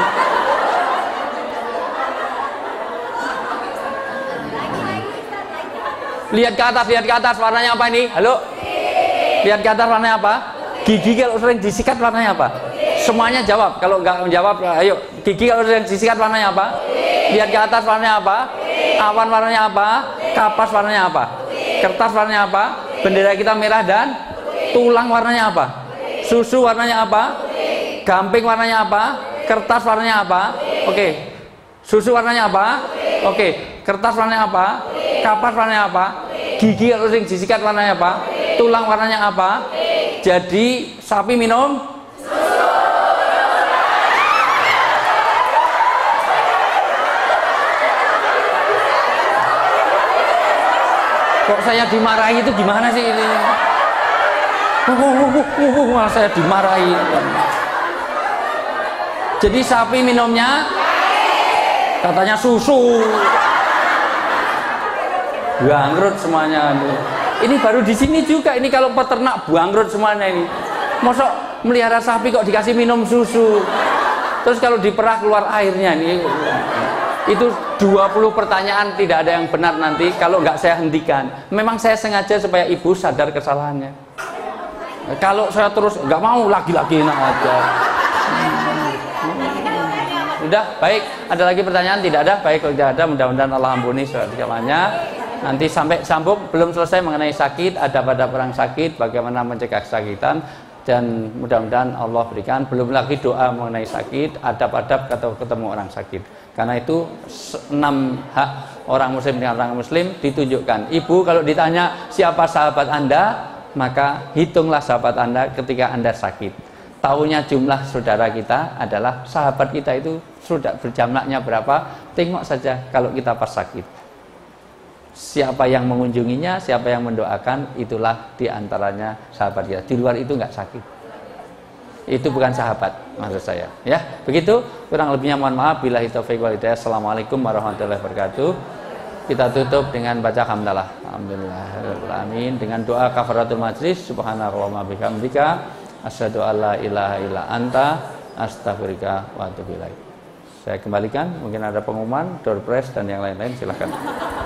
Lihat ke atas, warnanya apa ini? Halo? Lihat ke atas, warnanya apa? Gigi kalau sering disikat warnanya apa? Semuanya jawab. Kalau nggak menjawab, ayo. Gigi kalau sering disikat warnanya apa? Lihat ke atas, warnanya apa? Awan warnanya apa? Kapas warnanya apa? Kertas warnanya apa? Bendera kita merah dan tulang warnanya apa? Susu warnanya apa? Gamping warnanya apa? Kertas warnanya apa? Oke. Susu warnanya apa? Oke. Kertas warnanya apa? Kapas warnanya apa? Gigi kalau sering disikat warnanya apa? Tulang warnanya apa? Jadi sapi minum susu. Kok saya dimarahi itu gimana sih ini? Malah saya dimarahi. Jadi sapi minumnya katanya susu. Bangkrut semuanya. Ini baru di sini juga. Ini kalau peternak bangkrut semuanya ini. Mosok melihara sapi kok dikasih minum susu. Terus kalau diperah keluar airnya ini. Itu 20 pertanyaan tidak ada yang benar nanti kalau nggak saya hentikan. Memang saya sengaja supaya ibu sadar kesalahannya. Kalau saya terus nggak mau lagi-lagi enak aja. Udah baik. Ada lagi pertanyaan? Tidak ada. Baik, kalau tidak ada mudah-mudahan Allah ampuni segalanya. Nanti sampai sambung belum selesai mengenai sakit, adab-adab orang sakit, bagaimana mencegah kesakitan, dan mudah-mudahan Allah berikan. Belum lagi doa mengenai sakit, adab-adab ketemu orang sakit. Karena itu 6 hak orang muslim dengan orang muslim ditunjukkan. Ibu kalau ditanya siapa sahabat Anda, maka hitunglah sahabat Anda ketika Anda sakit. Tahunya jumlah saudara kita adalah sahabat kita itu sudah berjamlahnya berapa, tengok saja kalau kita pas sakit. Siapa yang mengunjunginya, siapa yang mendoakan, itulah diantaranya sahabat kita. Di luar itu nggak sakit. Itu bukan sahabat, maksud saya. Ya, begitu. Kurang lebihnya mohon maaf. Billahi taufiq wal hidayah. Assalamualaikum warahmatullahi wabarakatuh. Kita tutup dengan baca hamdalah. Alhamdulillahirrahmanirrahim. Dengan doa kafaratul majlis. Subhanallah wa bihamdika. Asyhadu alla ilaha illa anta. Astaghfiruka wa atubu ilaik. Saya kembalikan. Mungkin ada pengumuman, door prize dan yang lain-lain. Silakan.